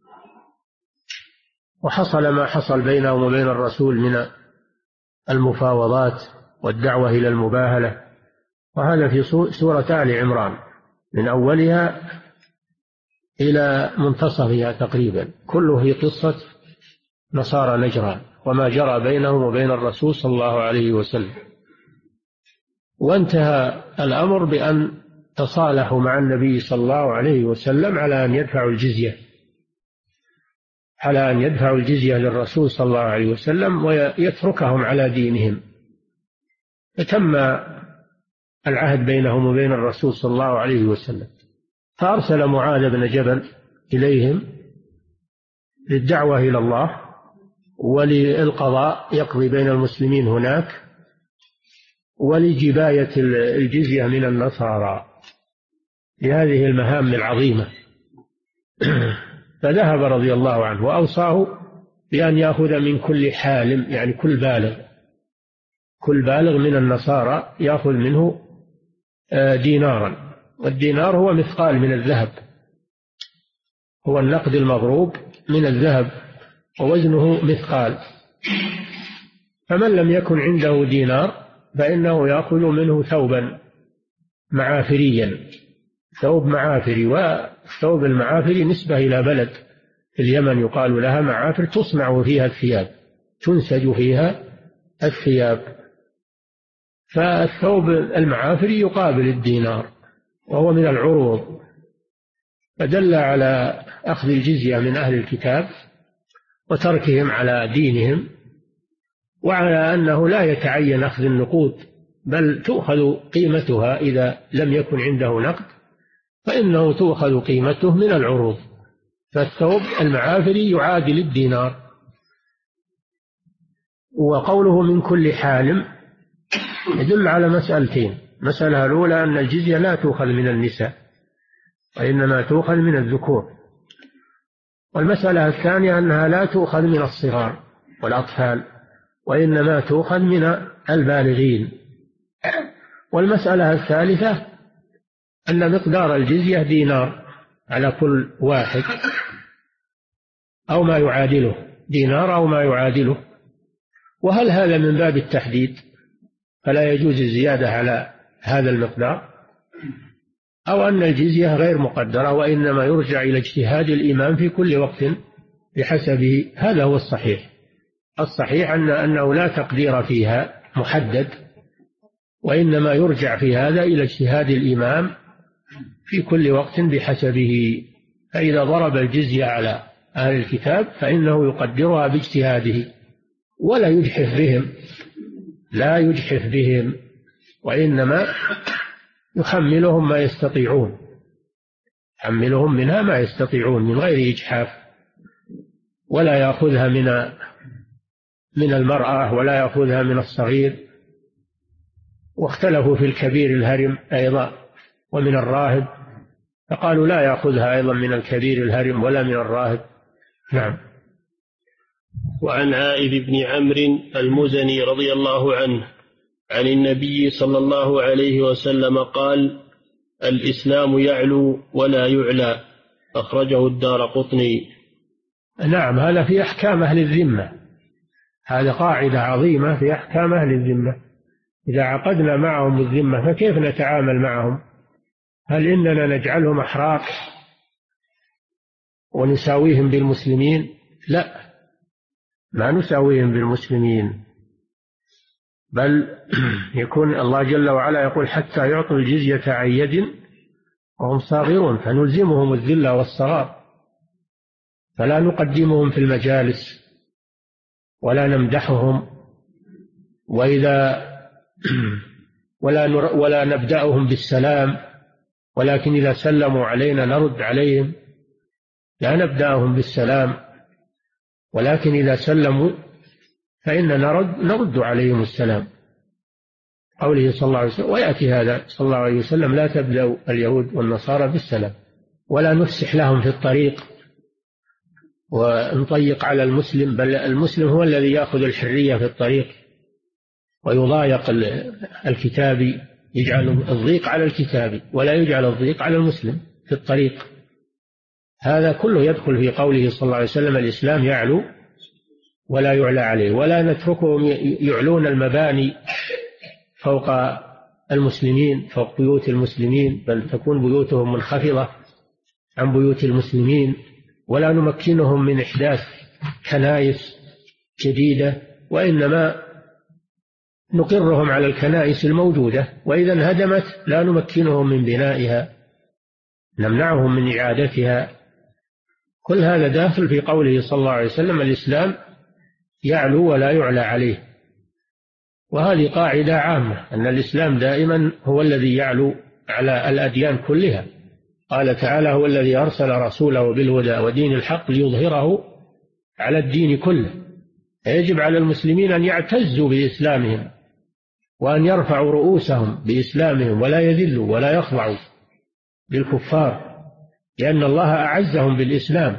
وحصل ما حصل بينهم وبين الرسول من المفاوضات والدعوة إلى المباهلة، وهذا في سورة آل عمران من أولها إلى منتصفها تقريبا، كله في قصة نصارى نجران وما جرى بينهم وبين الرسول صلى الله عليه وسلم. وانتهى الأمر بأن تصالحوا مع النبي صلى الله عليه وسلم على أن يدفعوا الجزية للرسول صلى الله عليه وسلم ويتركهم على دينهم. فتم العهد بينهم وبين الرسول صلى الله عليه وسلم، فأرسل معاذ بن جبل إليهم للدعوة إلى الله وللقضاء يقضي بين المسلمين هناك ولجباية الجزية من النصارى لهذه المهام العظيمة. فذهب رضي الله عنه وأوصاه بأن يأخذ من كل حالم، يعني كل بالغ من النصارى يأخذ منه دينارا، والدينار هو مثقال من الذهب، هو النقد المضروب من الذهب ووزنه مثقال. فمن لم يكن عنده دينار فإنه يأخذ منه ثوبا معافريا، ثوب معافري. والثوب المعافري نسبة إلى بلد في اليمن يقال لها معافر، تصنع فيها الثياب، تنسج فيها الثياب. فالثوب المعافري يقابل الدينار وهو من العروض، فدل على أخذ الجزية من أهل الكتاب وتركهم على دينهم، وعلى أنه لا يتعين أخذ النقود، بل تؤخذ قيمتها إذا لم يكن عنده نقد، فإنه تؤخذ قيمته من العروض، فالثوب المعافري يعادل الدينار. وقوله من كل حال يدل على مسألتين: المسألة الأولى أن الجزية لا تؤخذ من النساء وإنما تؤخذ من الذكور، والمسألة الثانية أنها لا تؤخذ من الصغار والأطفال وإنما تؤخذ من البالغين. والمسألة الثالثة أن مقدار الجزية دينار على كل واحد أو ما يعادله، دينار أو ما يعادله. وهل هذا من باب التحديد فلا يجوز الزيادة على هذا المقدار، أو أن الجزية غير مقدرة وإنما يرجع إلى اجتهاد الإمام في كل وقت بحسبه؟ هذا هو الصحيح. الصحيح أنه لا تقدير فيها محدد، وإنما يرجع في هذا إلى اجتهاد الإمام في كل وقت بحسبه. فإذا ضرب الجزية على أهل الكتاب فإنه يقدرها باجتهاده ولا يجحف بهم، لا يجحف بهم، وإنما يحملهم ما يستطيعون، يحملهم منها ما يستطيعون من غير إجحاف، ولا يأخذها من المرأة ولا يأخذها من الصغير. واختلفوا في الكبير الهرم أيضا ومن الراهب، فقالوا لا يأخذها أيضا من الكبير الهرم ولا من الراهب. نعم. وعن عائذ بن عمرو المزني رضي الله عنه عن النبي صلى الله عليه وسلم قال: الإسلام يعلو ولا يعلى، أخرجه الدارقطني. نعم، هذا في أحكام أهل الذمة، هذا قاعدة عظيمة في أحكام أهل الذمة. إذا عقدنا معهم الذمة فكيف نتعامل معهم؟ هل إننا نجعلهم أحرار ونساويهم بالمسلمين؟ لا، ما نساويهم بالمسلمين، بل يكون الله جل وعلا يقول: حتى يعطوا الجزية عن يد وهم صاغرون، فنلزمهم الذل والصغار، فلا نقدمهم في المجالس ولا نمدحهم، ولا نبدأهم بالسلام، ولكن إذا سلموا علينا نرد عليهم، لا نبدأهم بالسلام، ولكن إذا سلموا فإننا نرد عليهم السلام. قوله صلى الله عليه وسلم، ويأتي هذا صلى الله عليه وسلم: لا تبدأوا اليهود والنصارى بالسلام، ولا نفسح لهم في الطريق ونضيق على المسلم، بل المسلم هو الذي يأخذ الحرية في الطريق ويضايق الكتابي، يجعل الضيق على الكتابي ولا يجعل الضيق على المسلم في الطريق. هذا كله يدخل في قوله صلى الله عليه وسلم: الإسلام يعلو ولا يعلى عليه، ولا نتركهم يعلون المباني فوق المسلمين، فوق بيوت المسلمين، بل تكون بيوتهم منخفضة عن بيوت المسلمين، ولا نمكنهم من إحداث كنائس جديدة، وإنما نقرهم على الكنائس الموجودة، وإذا انهدمت لا نمكنهم من بنائها، نمنعهم من إعادتها. كل هذا داخل في قوله صلى الله عليه وسلم: الإسلام يعلو ولا يعلى عليه. وهذه قاعدة عامة، أن الإسلام دائما هو الذي يعلو على الأديان كلها. قال تعالى: هو الذي أرسل رسوله بالهدى ودين الحق ليظهره على الدين كله. يجب على المسلمين أن يعتزوا بإسلامهم وأن يرفعوا رؤوسهم بإسلامهم ولا يذلوا ولا يخضعوا للكفار، لأن الله أعزهم بالإسلام،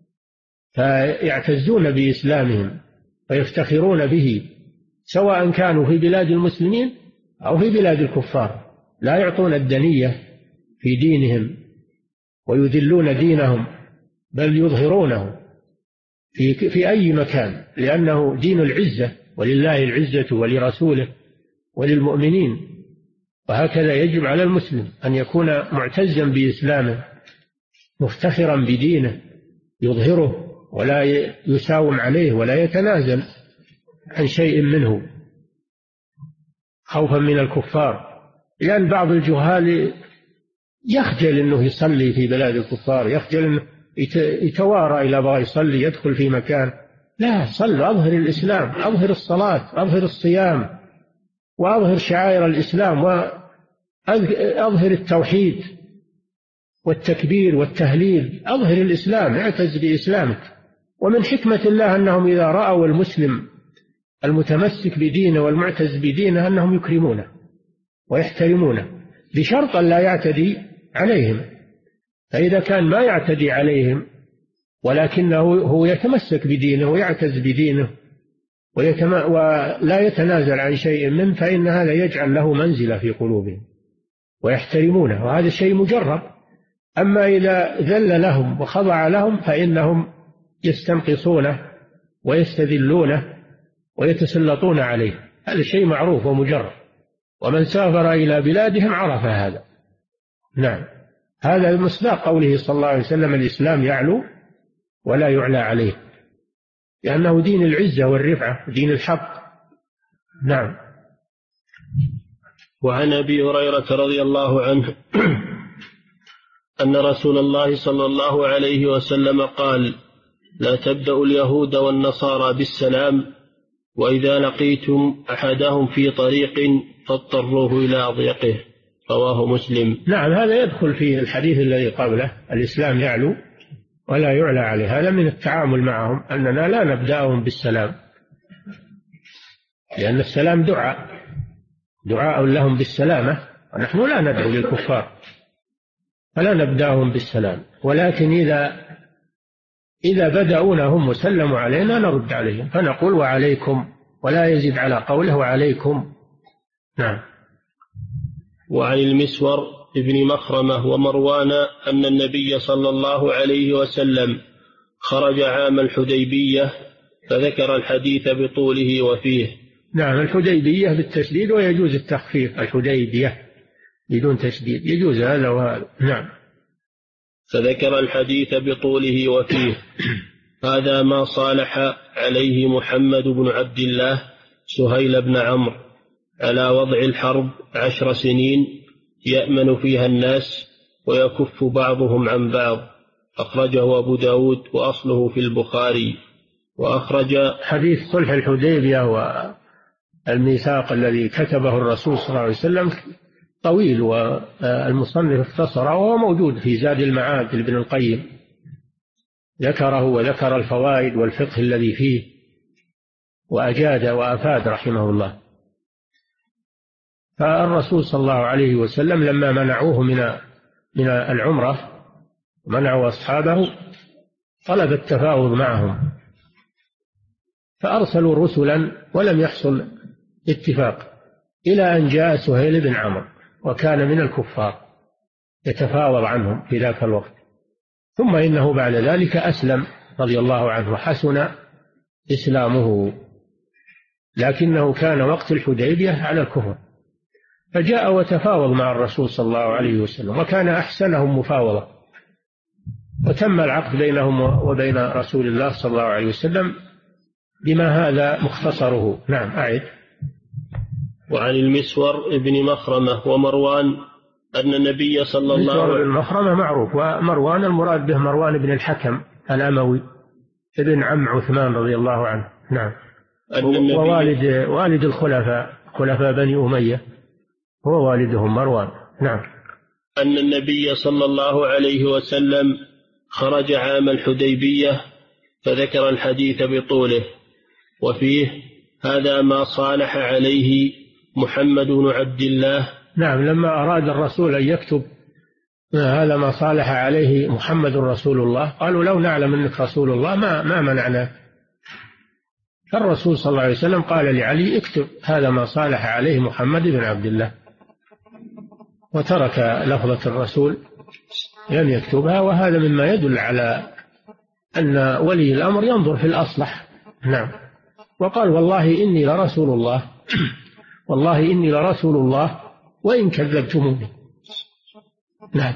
فيعتزون بإسلامهم ويفتخرون به، سواء كانوا في بلاد المسلمين أو في بلاد الكفار. لا يعطون الدنية في دينهم ويذلون دينهم، بل يظهرونه في أي مكان، لأنه دين العزة، ولله العزة ولرسوله وللمؤمنين. وهكذا يجب على المسلم أن يكون معتزا بإسلامه، مفتخرا بدينه، يظهره ولا يساوم عليه ولا يتنازل عن شيء منه خوفا من الكفار. لأن بعض الجهال يخجل أنه يصلي في بلاد الكفار، يخجل أنه يتوارى إلى بغى يصلي، يدخل في مكان. لا، صل، أظهر الإسلام، أظهر الصلاة، أظهر الصيام، وأظهر شعائر الإسلام، وأظهر التوحيد، والتكبير والتهليل، أظهر الإسلام، اعتز بإسلامك. ومن حكمة الله أنهم إذا رأوا المسلم المتمسك بدينه والمعتز بدينه أنهم يكرمونه ويحترمونه، بشرط لا يعتدي عليهم. فإذا كان ما يعتدي عليهم ولكنه هو يتمسك بدينه ويعتز بدينه ولا يتنازل عن شيء منه، فإن هذا يجعل له منزلة في قلوبهم ويحترمونه، وهذا شيء مجرب. أما إذا ذل لهم وخضع لهم فإنهم يستنقصونه ويستذلونه ويتسلطون عليه، هذا شيء معروف ومجرب، ومن سافر إلى بلادهم عرف هذا. نعم، هذا مصداق قوله صلى الله عليه وسلم: الإسلام يعلو ولا يعلى عليه، لأنه دين العزة والرفعة، دين الحق. نعم. وعن أبي هريرة رضي الله عنه أن رسول الله صلى الله عليه وسلم قال: لا تبدأوا اليهود والنصارى بالسلام، وإذا لقيتم أحدهم في طريق فاضطروه إلى أضيقه. رواه مسلم. نعم، هذا يدخل في الحديث الذي قبله: الإسلام يعلو ولا يعلى عليه. هذا من التعامل معهم، أننا لا نبدأهم بالسلام، لأن السلام دعاء لهم بالسلامة، ونحن لا ندعو للكفار، فلا نبدأهم بالسلام. ولكن إذا بدأونا هم وسلموا علينا نرد عليهم فنقول: وعليكم، ولا يزيد على قوله وعليكم. نعم. وعن المسور ابن مخرمة ومروان أن النبي صلى الله عليه وسلم خرج عام الحديبية فذكر الحديث بطوله وفيه. نعم، الحديبية بالتشديد ويجوز التخفيف، الحديبية بدون تشديد يجوز هذا وهذا. نعم. فذكر الحديث بطوله وفيه: هذا ما صالح عليه محمد بن عبد الله سهيل بن عمرو على وضع الحرب 10 سنين يأمن فيها الناس ويكف بعضهم عن بعض. أخرجه أبو داود وأصله في البخاري. وأخرج حديث صلح الحديبية والميثاق الذي كتبه الرسول صلى الله عليه وسلم طويل، والمصنف اختصره، وهو موجود في زاد المعاد لابن القيم، ذكره وذكر الفوائد والفقه الذي فيه، وأجاد وأفاد رحمه الله. فالرسول صلى الله عليه وسلم لما منعوه من العمرة، منعوا أصحابه، طلب التفاوض معهم، فأرسلوا رسلا ولم يحصل اتفاق، إلى أن جاء سهيل بن عمرو وكان من الكفار يتفاوض عنهم في ذاك الوقت، ثم إنه بعد ذلك أسلم رضي الله عنه وحسن إسلامه، لكنه كان وقت الحديبية على الكفر، فجاء وتفاوض مع الرسول صلى الله عليه وسلم، وكان أحسنهم مفاوضة، وتم العقد بينهم وبين رسول الله صلى الله عليه وسلم بما هذا مختصره. نعم، أعد. وعن المسور ابن مخرمة ومروان أن النبي صلى الله عليه وسلم، المخرمة معروف، ومروان المراد به مروان بن الحكم الأموي ابن عم عثمان رضي الله عنه. نعم. ووالد خلفاء بني أمية، هو والدهم مروان. نعم. أن النبي صلى الله عليه وسلم خرج عام الحديبية فذكر الحديث بطوله وفيه: هذا ما صالح عليه محمد بن عبد الله. نعم، لما أراد الرسول أن يكتب هذا ما صالح عليه محمد رسول الله، قالوا: لو نعلم أنك رسول الله ما منعناك. فالرسول صلى الله عليه وسلم قال لعلي: اكتب هذا ما صالح عليه محمد بن عبد الله، وترك لفظة الرسول لم يكتبها، وهذا مما يدل على أن ولي الأمر ينظر في الأصلح. نعم. وقال: والله إني لرسول الله، والله إني لرسول الله وإن كذبتموني. نعم.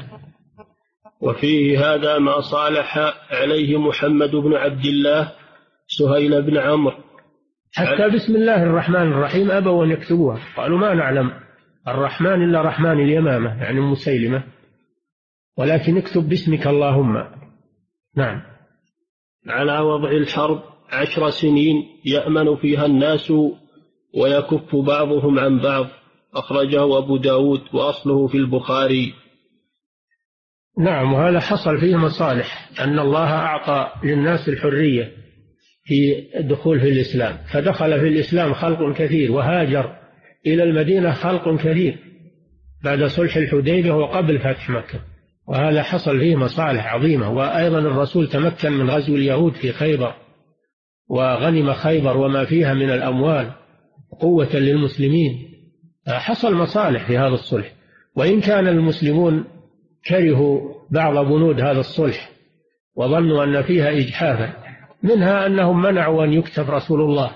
وفيه: هذا ما صالح عليه محمد بن عبد الله سهيل بن عمرو. حتى بسم الله الرحمن الرحيم أبوا أن يكتبوها، قالوا: ما نعلم الرحمن إلا رحمن اليمامة، يعني مسيلمة، ولكن اكتب باسمك اللهم. نعم. على وضع الحرب 10 سنين يأمن فيها الناس ويكف بعضهم عن بعض. أخرجه أبو داود وأصله في البخاري. نعم، وهذا حصل فيه مصالح، أن الله أعطى للناس الحرية في الدخول في الإسلام، فدخل في الإسلام خلق كثير، وهاجر إلى المدينة خلق كثير بعد صلح الحديبية وقبل فتح مكة، وهذا حصل فيه مصالح عظيمة. وأيضا الرسول تمكن من غزو اليهود في خيبر، وغنم خيبر وما فيها من الأموال قوة للمسلمين، حصل مصالح في هذا الصلح. وإن كان المسلمون كرهوا بعض بنود هذا الصلح وظنوا أن فيها إجحافا، منها أنهم منعوا أن يكتب رسول الله،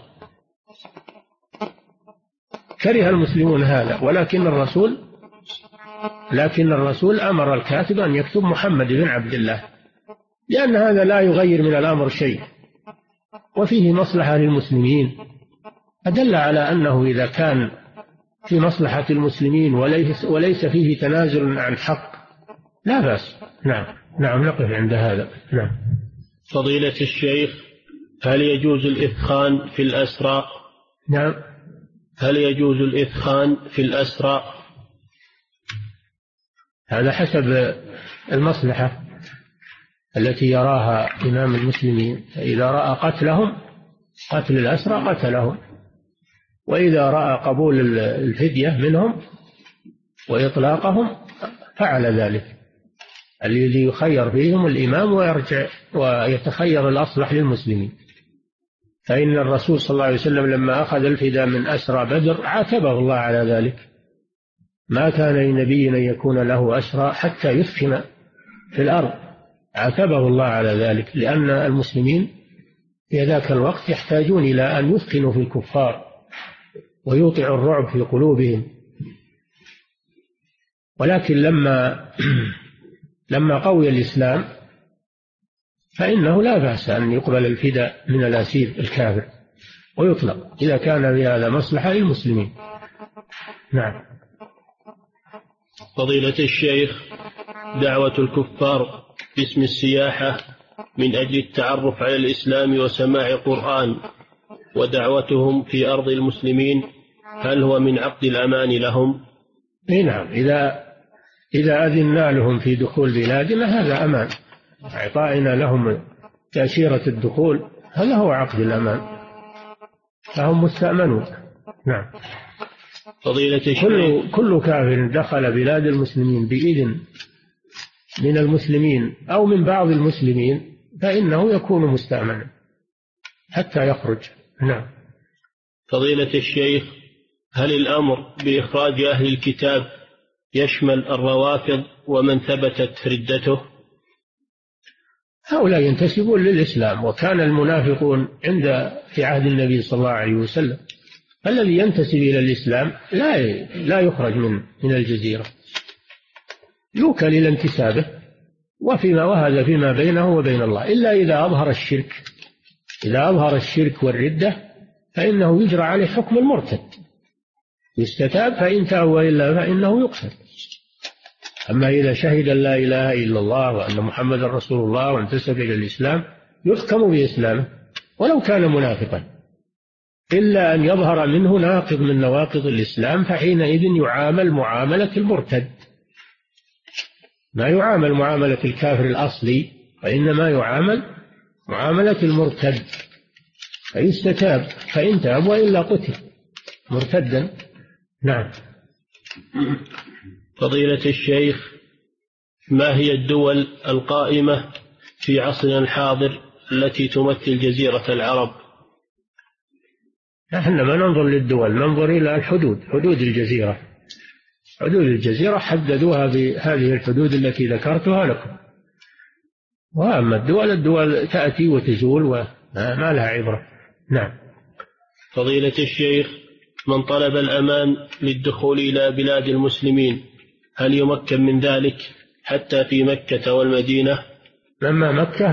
كره المسلمون هذا، لكن الرسول أمر الكاتب أن يكتب محمد بن عبد الله، لأن هذا لا يغير من الأمر شيء وفيه مصلحة للمسلمين، أدل على أنه إذا كان في مصلحة المسلمين وليس فيه تنازل عن حق لا بأس. نعم نقف عند هذا. نعم. فضيلة الشيخ، هل يجوز الإثخان في الأسرى؟ نعم. هل يجوز الإثخان في الأسرى؟ هذا حسب المصلحة التي يراها إمام المسلمين، إذا رأى قتل الأسرى قتلهم، وإذا رأى قبول الفدية منهم وإطلاقهم فعل ذلك. الذي يخير فيهم الإمام ويرجع ويتخير الأصلح للمسلمين. فإن الرسول صلى الله عليه وسلم لما أخذ الفداء من أسرى بدر عاتبه الله على ذلك، ما كان لنبي أن يكون له أسرى حتى يثخن في الأرض، عاتبه الله على ذلك، لأن المسلمين في ذاك الوقت يحتاجون إلى أن يثخنوا في الكفار ويوقعوا الرعب في قلوبهم. ولكن لما قوي الإسلام فإنه لا بأس أن يقبل الفداء من الأسير الكافر ويطلق إذا كان بهذا مصلحة للمسلمين. نعم. فضيلة الشيخ، دعوة الكفار باسم السياحة من أجل التعرف على الإسلام وسماع قرآن ودعوتهم في أرض المسلمين، هل هو من عقد الأمان لهم؟ نعم، إذا أذنا لهم في دخول بلادنا هذا أمان، إعطائنا لهم تأشيرة الدخول هذا هو عقد الأمان، فهم مستأمنون. نعم. فضيلة الشيخ، كل كافر دخل بلاد المسلمين بإذن من المسلمين أو من بعض المسلمين فإنه يكون مستأمنا حتى يخرج. نعم. فضيلة الشيخ، هل الأمر بإخراج أهل الكتاب يشمل الروافض ومن ثبتت ردته؟ هؤلاء ينتسبون للإسلام، وكان المنافقون في عهد النبي صلى الله عليه وسلم، الذي ينتسب إلى الإسلام لا يخرج من الجزيرة، يوكل إلى انتسابه وهذا فيما بينه وبين الله، إلا إذا أظهر الشرك والردة فإنه يجرى عليه حكم المرتد، يستتاب، فإن تاب وإلا فإنه يقتل. أما إذا شهد أن لا إله إلا الله وأن محمد رسول الله وانتسب إلى الإسلام يحكم بإسلامه ولو كان منافقا، إلا أن يظهر منه ناقض من نواقض الإسلام، فحينئذ يعامل معاملة المرتد، ما يعامل معاملة الكافر الأصلي، وإنما يعامل معاملة المرتد، فيستتاب، فإن تاب وإلا قتل مرتدا. نعم. فضيلة الشيخ، ما هي الدول القائمة في عصرنا الحاضر التي تمثل جزيرة العرب؟ نحن ما ننظر للدول، ننظر إلى الحدود، حدود الجزيرة. حدود الجزيرة حددوها بهذه الحدود التي ذكرتها لكم، وأما الدول تأتي وتزول وما لها عبرة. نعم. فضيلة الشيخ، من طلب الأمان للدخول إلى بلاد المسلمين هل يمكن من ذلك حتى في مكة والمدينة؟ لما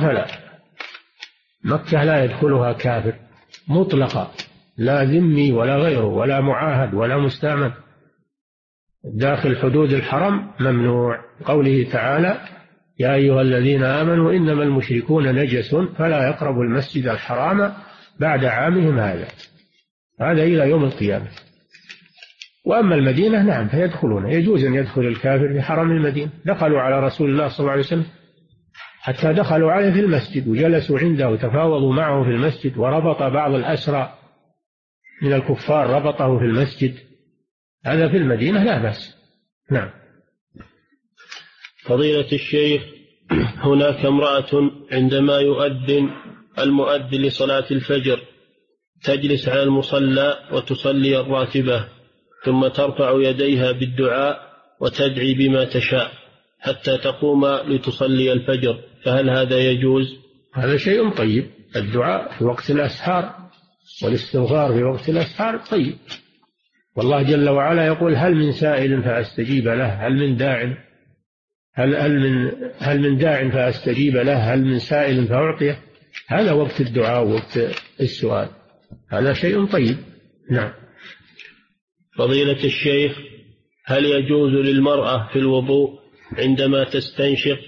مكة لا يدخلها كافر مطلقا، لا ذمي ولا غيره ولا معاهد ولا مستأمن، داخل حدود الحرم ممنوع، قوله تعالى: يا أيها الذين آمنوا إنما المشركون نجس فلا يقربوا المسجد الحرام بعد عامهم هذا إلى يوم القيامة. وأما المدينة نعم فيدخلون، يجوز أن يدخل الكافر في حرم المدينة. دخلوا على رسول الله صلى الله عليه وسلم حتى دخلوا عليه في المسجد وجلسوا عنده وتفاوضوا معه في المسجد، وربط بعض الأسرى من الكفار ربطه في المسجد، هذا في المدينة لا بأس. نعم. فضيلة الشيخ، هناك امرأة عندما يؤذن المؤذن لصلاة الفجر تجلس على المصلى وتصلي الراتبة، ثم ترفع يديها بالدعاء وتدعي بما تشاء حتى تقوم لتصلي الفجر، فهل هذا يجوز؟ هذا شيء طيب، الدعاء في وقت الأسحار والاستغفار في وقت الأسحار طيب، والله جل وعلا يقول هل من سائل فأستجيب له، هل من داع فأستجيب له، هل من سائل فأعطيه. هذا وقت الدعاء ووقت السؤال، هذا شيء طيب. نعم. فضيلة الشيخ، هل يجوز للمرأة في الوضوء عندما تستنشق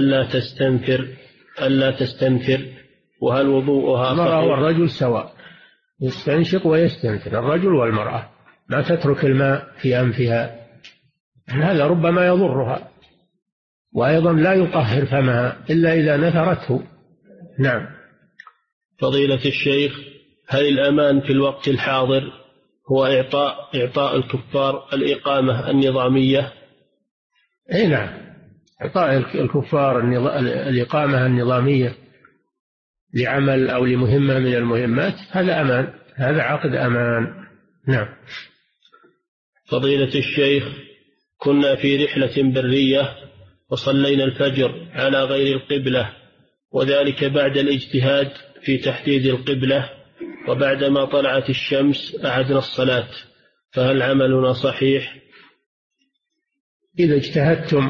ألا تستنثر، وهل وضوءها المرأة والرجل سواء، يستنشق ويستنثر الرجل والمرأة، ما تترك الماء في أنفها، هذا ربما يضرها، وأيضا لا يطهر فمها إلا إذا نثرته. نعم. فضيلة الشيخ، هل الأمان في الوقت الحاضر هو إعطاء الكفار الإقامة النظامية؟ أي نعم، إعطاء الكفار الإقامة النظامية لعمل أو لمهمة من المهمات، هذا أمان، هذا عقد أمان. نعم. فضيلة الشيخ، كنا في رحلة برية وصلينا الفجر على غير القبلة، وذلك بعد الاجتهاد في تحديد القبلة، وبعدما طلعت الشمس أعدنا الصلاة، فهل عملنا صحيح؟ إذا اجتهدتم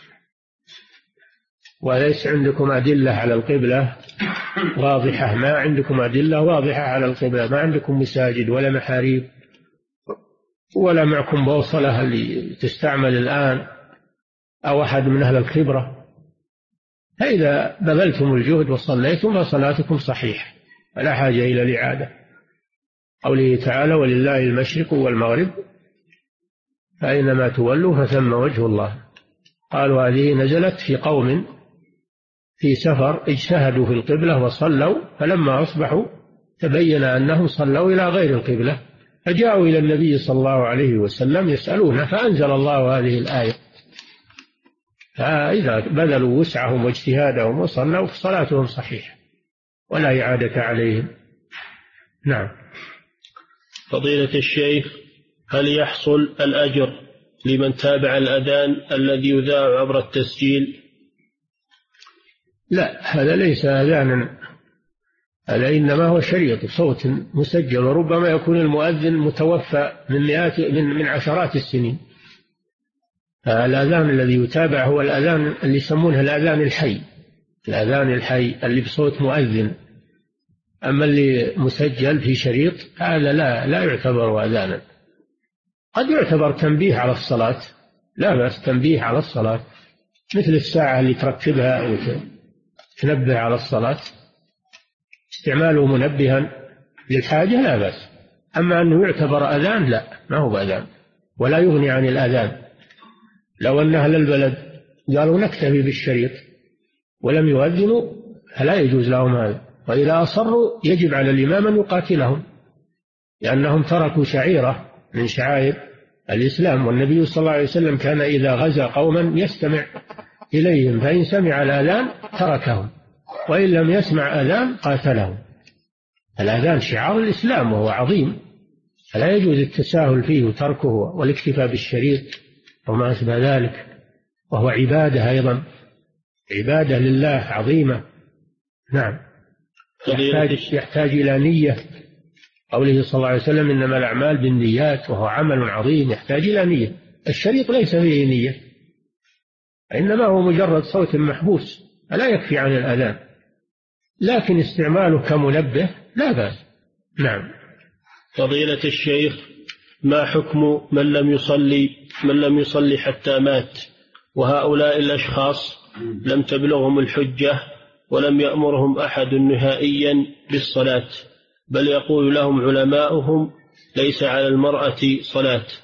وليس عندكم أدلة على القبلة واضحة، ما عندكم أدلة واضحة على القبلة، ما عندكم مساجد ولا محاريب ولا معكم بوصلة اللي تستعمل الآن أو أحد من أهل الخبرة، فإذا بذلتم الجهد وصليتم فصلاتكم صحيحة ولا حاجة إلى الإعادة. قوله تعالى ولله المشرق والمغرب فأينما تولوا فثم وجه الله. قالوا هذه نزلت في قوم في سفر اجتهدوا في القبلة وصلوا، فلما أصبحوا تبين أنهم صلوا إلى غير القبلة، فجاءوا إلى النبي صلى الله عليه وسلم يسألونه، فأنزل الله هذه الآية، فإذا بذلوا وسعهم واجتهادهم وصلوا فصلاتهم صحيحة ولا إعادة عليهم. نعم. فضيلة الشيخ، هل يحصل الأجر لمن تابع الأذان الذي يذاع عبر التسجيل؟ لا، هذا ليس أذانا، هذا إنما هو شريط صوت مسجل، وربما يكون المؤذن متوفى من عشرات السنين. الأذان الذي يتابع هو الأذان اللي يسمونه الأذان الحي، الأذان الحي اللي بصوت مؤذن. أما اللي مسجل في شريط هذا لا يعتبر أذانا. قد يعتبر تنبيه على الصلاة، لا بأس، تنبيه على الصلاة، مثل الساعة اللي تركبها وتنبه على الصلاة، استعماله منبها للحاجة لا بأس. أما أنه يعتبر أذان لا، ما هو أذان ولا يغني عن الأذان. لو أن أهل البلد قالوا نكتفي بالشريط ولم يؤذنوا فلا يجوز لهم هذا، وإذا أصروا يجب على الإمام أن يقاتلهم، لأنهم تركوا شعيرة من شعائر الإسلام. والنبي صلى الله عليه وسلم كان إذا غزا قوما يستمع إليهم، فإن سمع الآذان تركهم، وإن لم يسمع آذان قاتلهم. الآذان شعار الإسلام وهو عظيم، فلا يجوز التساهل فيه وتركه والاكتفاء بالشريط وما أشبه ذلك، وهو عبادة أيضا، عبادة لله عظيمة. نعم. يحتاج إلى نية، قوله صلى الله عليه وسلم إنما الأعمال بالنيات، وهو عمل عظيم يحتاج إلى نية. الشريط ليس فيه نية، إنما هو مجرد صوت محبوس فلا يكفي عن الأذان، لكن استعماله كمنبه لا بأس. نعم. فضيلة الشيخ، ما حكم من لم يصلي حتى مات، وهؤلاء الأشخاص لم تبلغهم الحجة ولم يأمرهم أحد نهائيا بالصلاة، بل يقول لهم علماؤهم ليس على المرأة صلاة،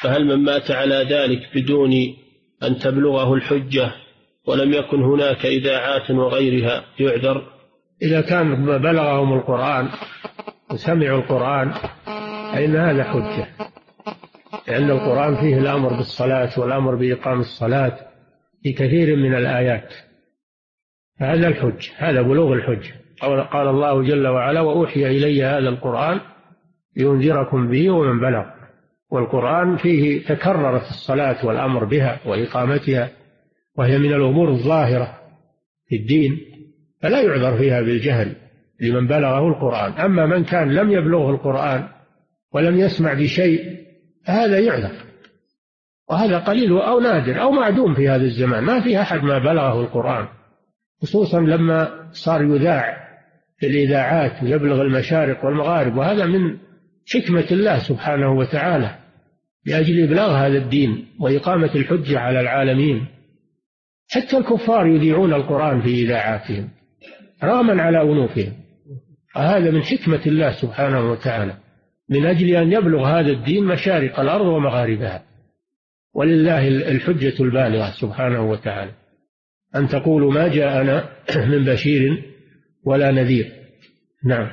فهل من مات على ذلك بدون أن تبلغه الحجة ولم يكن هناك إذاعات وغيرها يعذر؟ إذا كان بلغهم القرآن وسمعوا القرآن فإن هذا حجة، لأن القرآن فيه الأمر بالصلاة والأمر بإقام الصلاة في كثير من الآيات، هذا الحج، هذا بلوغ الحج. قال الله جل وعلا: وأوحي إلي هذا القرآن لينذركم به ومن بلغ. والقرآن فيه تكررت الصلاة والأمر بها وإقامتها، وهي من الأمور الظاهرة في الدين، فلا يعذر فيها بالجهل لمن بلغه القرآن. أما من كان لم يبلغه القرآن ولم يسمع بشيء هذا يعذر، وهذا قليل أو نادر أو معدوم في هذا الزمان، ما في أحد ما بلغه القرآن، خصوصا لما صار يذاع في الإذاعات ويبلغ المشارق والمغارب، وهذا من حكمة الله سبحانه وتعالى لأجل إبلاغ هذا الدين وإقامة الحجة على العالمين. حتى الكفار يذيعون القرآن في إذاعاتهم راما على أنوفهم، وهذا من حكمة الله سبحانه وتعالى من أجل أن يبلغ هذا الدين مشارق الأرض ومغاربها، ولله الحجة البالغة سبحانه وتعالى، أن تقولوا ما جاءنا من بشير ولا نذير. نعم.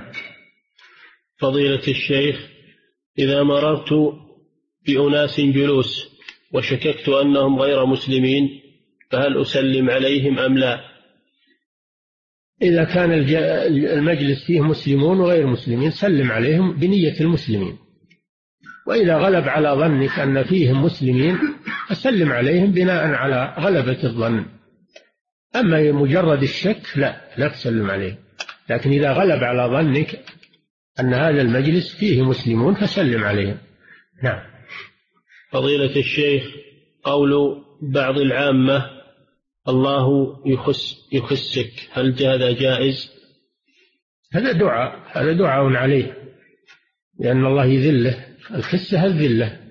فضيلة الشيخ، إذا مررت بأناس جلوس وشككت أنهم غير مسلمين فهل أسلم عليهم أم لا؟ إذا كان المجلس فيه مسلمون وغير مسلمين سلم عليهم بنية المسلمين، وإذا غلب على ظنك أن فيهم مسلمين فسلم عليهم بناء على غلبة الظن. أما مجرد الشك لا تسلم عليهم، لكن إذا غلب على ظنك أن هذا المجلس فيه مسلمون فسلم عليهم. نعم. فضيلة الشيخ، قول بعض العامة الله يخسك، هل هذا جائز؟ هذا دعاء عليه، لأن الله يذله، الخسة الذلة،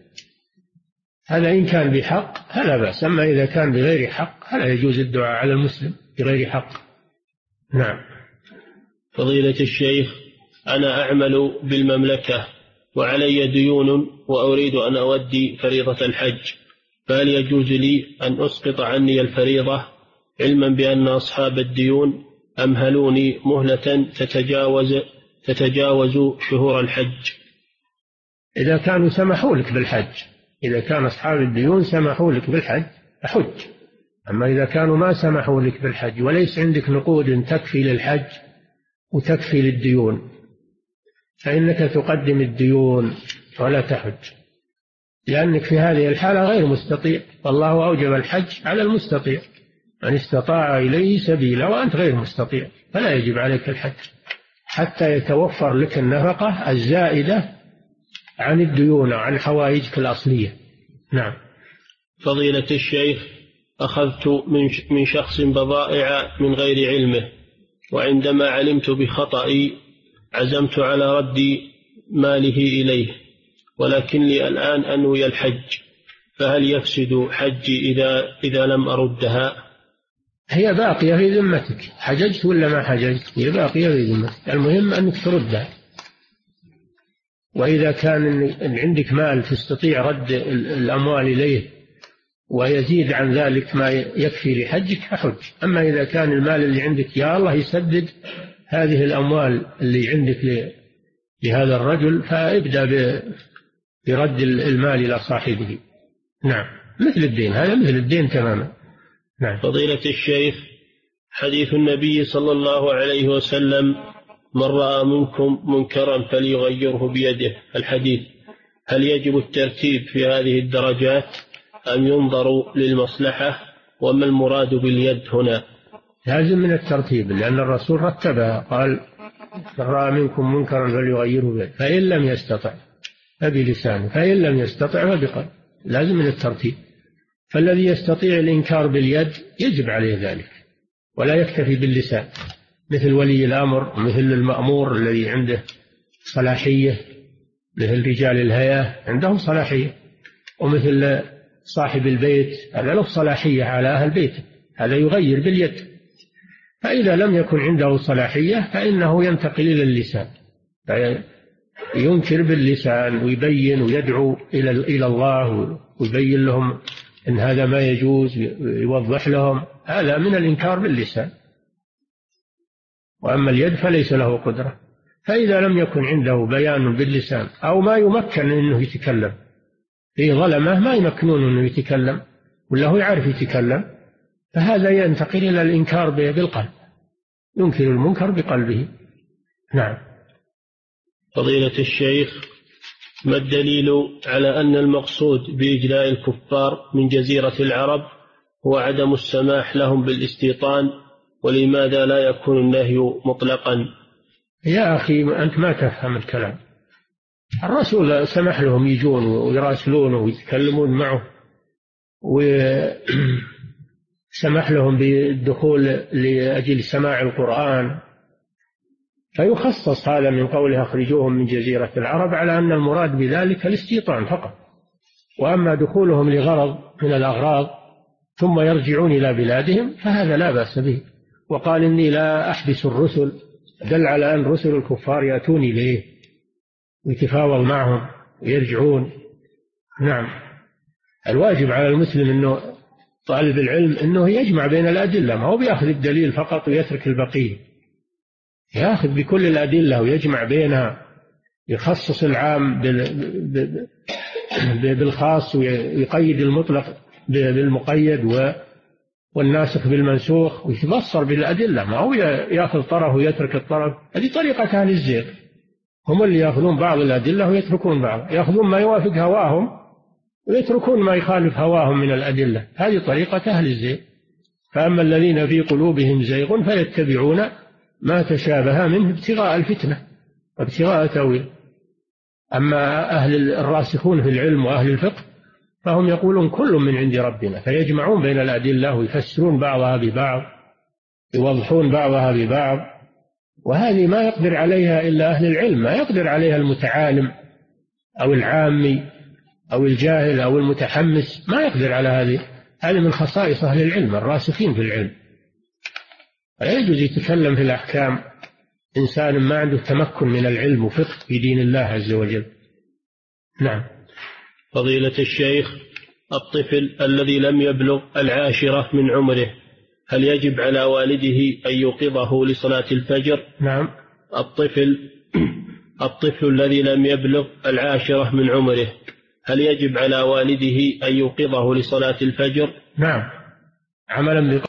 هذا إن كان بحق فلا بأس، أما إذا كان بغير حق فلا يجوز الدعاء على المسلم بغير حق. نعم. فضيلة الشيخ، أنا أعمل بالمملكة وعلي ديون وأريد أن أودي فريضة الحج، فهل يجوز لي أن أسقط عني الفريضة علما بأن أصحاب الديون أمهلوني مهلة تتجاوز شهور الحج؟ إذا كانوا سمحوا لك بالحج، إذا كان أصحاب الديون سمحوا لك بالحج فحج. أما إذا كانوا ما سمحوا لك بالحج وليس عندك نقود تكفي للحج وتكفي للديون فإنك تقدم الديون ولا تحج، لأنك في هذه الحالة غير مستطيع، والله أوجب الحج على المستطيع، من استطاع إليه سبيلا، وأنت غير مستطيع فلا يجب عليك الحج حتى يتوفر لك النفقة الزائدة عن الديون وعن حوائجك الأصلية. نعم. فضيلة الشيخ، أخذت من شخص بضائع من غير علمه، وعندما علمت بخطئي عزمت على رد ماله إليه، ولكن لي الآن أنوي الحج، فهل يفسد حجي إذا لم أردها؟ هي باقية في ذمتك، حججت ولا ما حججت هي باقية في ذمتك، المهم أنك تردها. وإذا كان عندك مال تستطيع رد الأموال إليه ويزيد عن ذلك ما يكفي لحجك فحج. أما إذا كان المال اللي عندك يا الله يسدد هذه الأموال اللي عندك لهذا الرجل فابدأ برد المال إلى صاحبه. نعم، مثل الدين، هذا مثل الدين تماما. نعم. فضيلة الشيخ، حديث النبي صلى الله عليه وسلم من رأى منكم منكرا فليغيره بيده، الحديث، هل يجب الترتيب في هذه الدرجات أم ينظر للمصلحة؟ وما المراد باليد هنا؟ لازم من الترتيب، لأن الرسول رتبها، قال من رأى منكم منكرا فليغيره بيده، فإن لم يستطع فبلسانه، فإن لم يستطع فبقلبه، لازم من الترتيب. فالذي يستطيع الإنكار باليد يجب عليه ذلك، ولا يكتفي باللسان، مثل ولي الأمر، مثل المأمور الذي عنده صلاحية، مثل رجال الهيئة عندهم صلاحية، ومثل صاحب البيت هذا له صلاحية على أهل بيته، هذا يغير باليد. فإذا لم يكن عنده صلاحية فإنه ينتقل إلى اللسان، ينكر باللسان ويبين ويدعو إلى الله ويبين لهم إن هذا ما يجوز، يوضح لهم، هذا من الإنكار باللسان. وأما اليد فليس له قدرة. فإذا لم يكن عنده بيان باللسان أو ما يمكن أنه يتكلم، في ظلمة ما يمكنون أنه يتكلم ولا هو يعرف يتكلم، فهذا ينتقل إلى الإنكار بالقلب، ينكر المنكر بقلبه. نعم. فضيلة الشيخ، ما الدليل على أن المقصود بإجلاء الكفار من جزيرة العرب هو عدم السماح لهم بالاستيطان، ولماذا لا يكون النهي مطلقا؟ يا أخي أنت ما تفهم الكلام. الرسول سمح لهم يجون ويراسلونه ويتكلمون معه، وسمح لهم بالدخول لأجل سماع القرآن، فيخصص هذا من قوله أخرجوهم من جزيرة العرب على أن المراد بذلك الاستيطان فقط. وأما دخولهم لغرض من الأغراض ثم يرجعون إلى بلادهم فهذا لا بأس به. وقال إني لا أحبس الرسل، دل على أن رسل الكفار يأتون إليه ويتفاوض معهم ويرجعون. نعم. الواجب على المسلم أنه طالب العلم أنه يجمع بين الأدلة، ما هو بيأخذ الدليل فقط ويترك البقية، يأخذ بكل الأدلة ويجمع بينها، يخصص العام بالخاص ويقيد المطلق بالمقيد والناسخ بالمنسوخ، ويتبصر بالأدلة، ما هو يأخذ طرف ويترك الطرف. هذه طريقة أهل الزيغ، هم اللي يأخذون بعض الأدلة ويتركون بعض، يأخذون ما يوافق هواهم ويتركون ما يخالف هواهم من الأدلة. هذه طريقة أهل الزيغ. فأما الذين في قلوبهم زيغ فيتبعون ما تشابه منه ابتغاء الفتنة وابتغاء تأويل. أما أهل الراسخون في العلم وأهل الفقه فهم يقولون كل من عند ربنا، فيجمعون بين الأدلة ويفسرون بعضها ببعض، يوضحون بعضها ببعض. وهذه ما يقدر عليها إلا أهل العلم، ما يقدر عليها المتعالم أو العامي أو الجاهل أو المتحمس، ما يقدر على هذه من خصائص أهل العلم الراسخين في العلم. لا يجوز يتكلم في الأحكام إنسان ما عنده تمكن من العلم وفقه في دين الله عز وجل. نعم. فضيلة الشيخ، الطفل الذي لم يبلغ 10 من عمره هل يجب على والده أن يوقظه لصلاة الفجر؟ نعم. الطفل الذي لم يبلغ 10 من عمره هل يجب على والده أن يوقظه لصلاة الفجر؟ نعم، عملا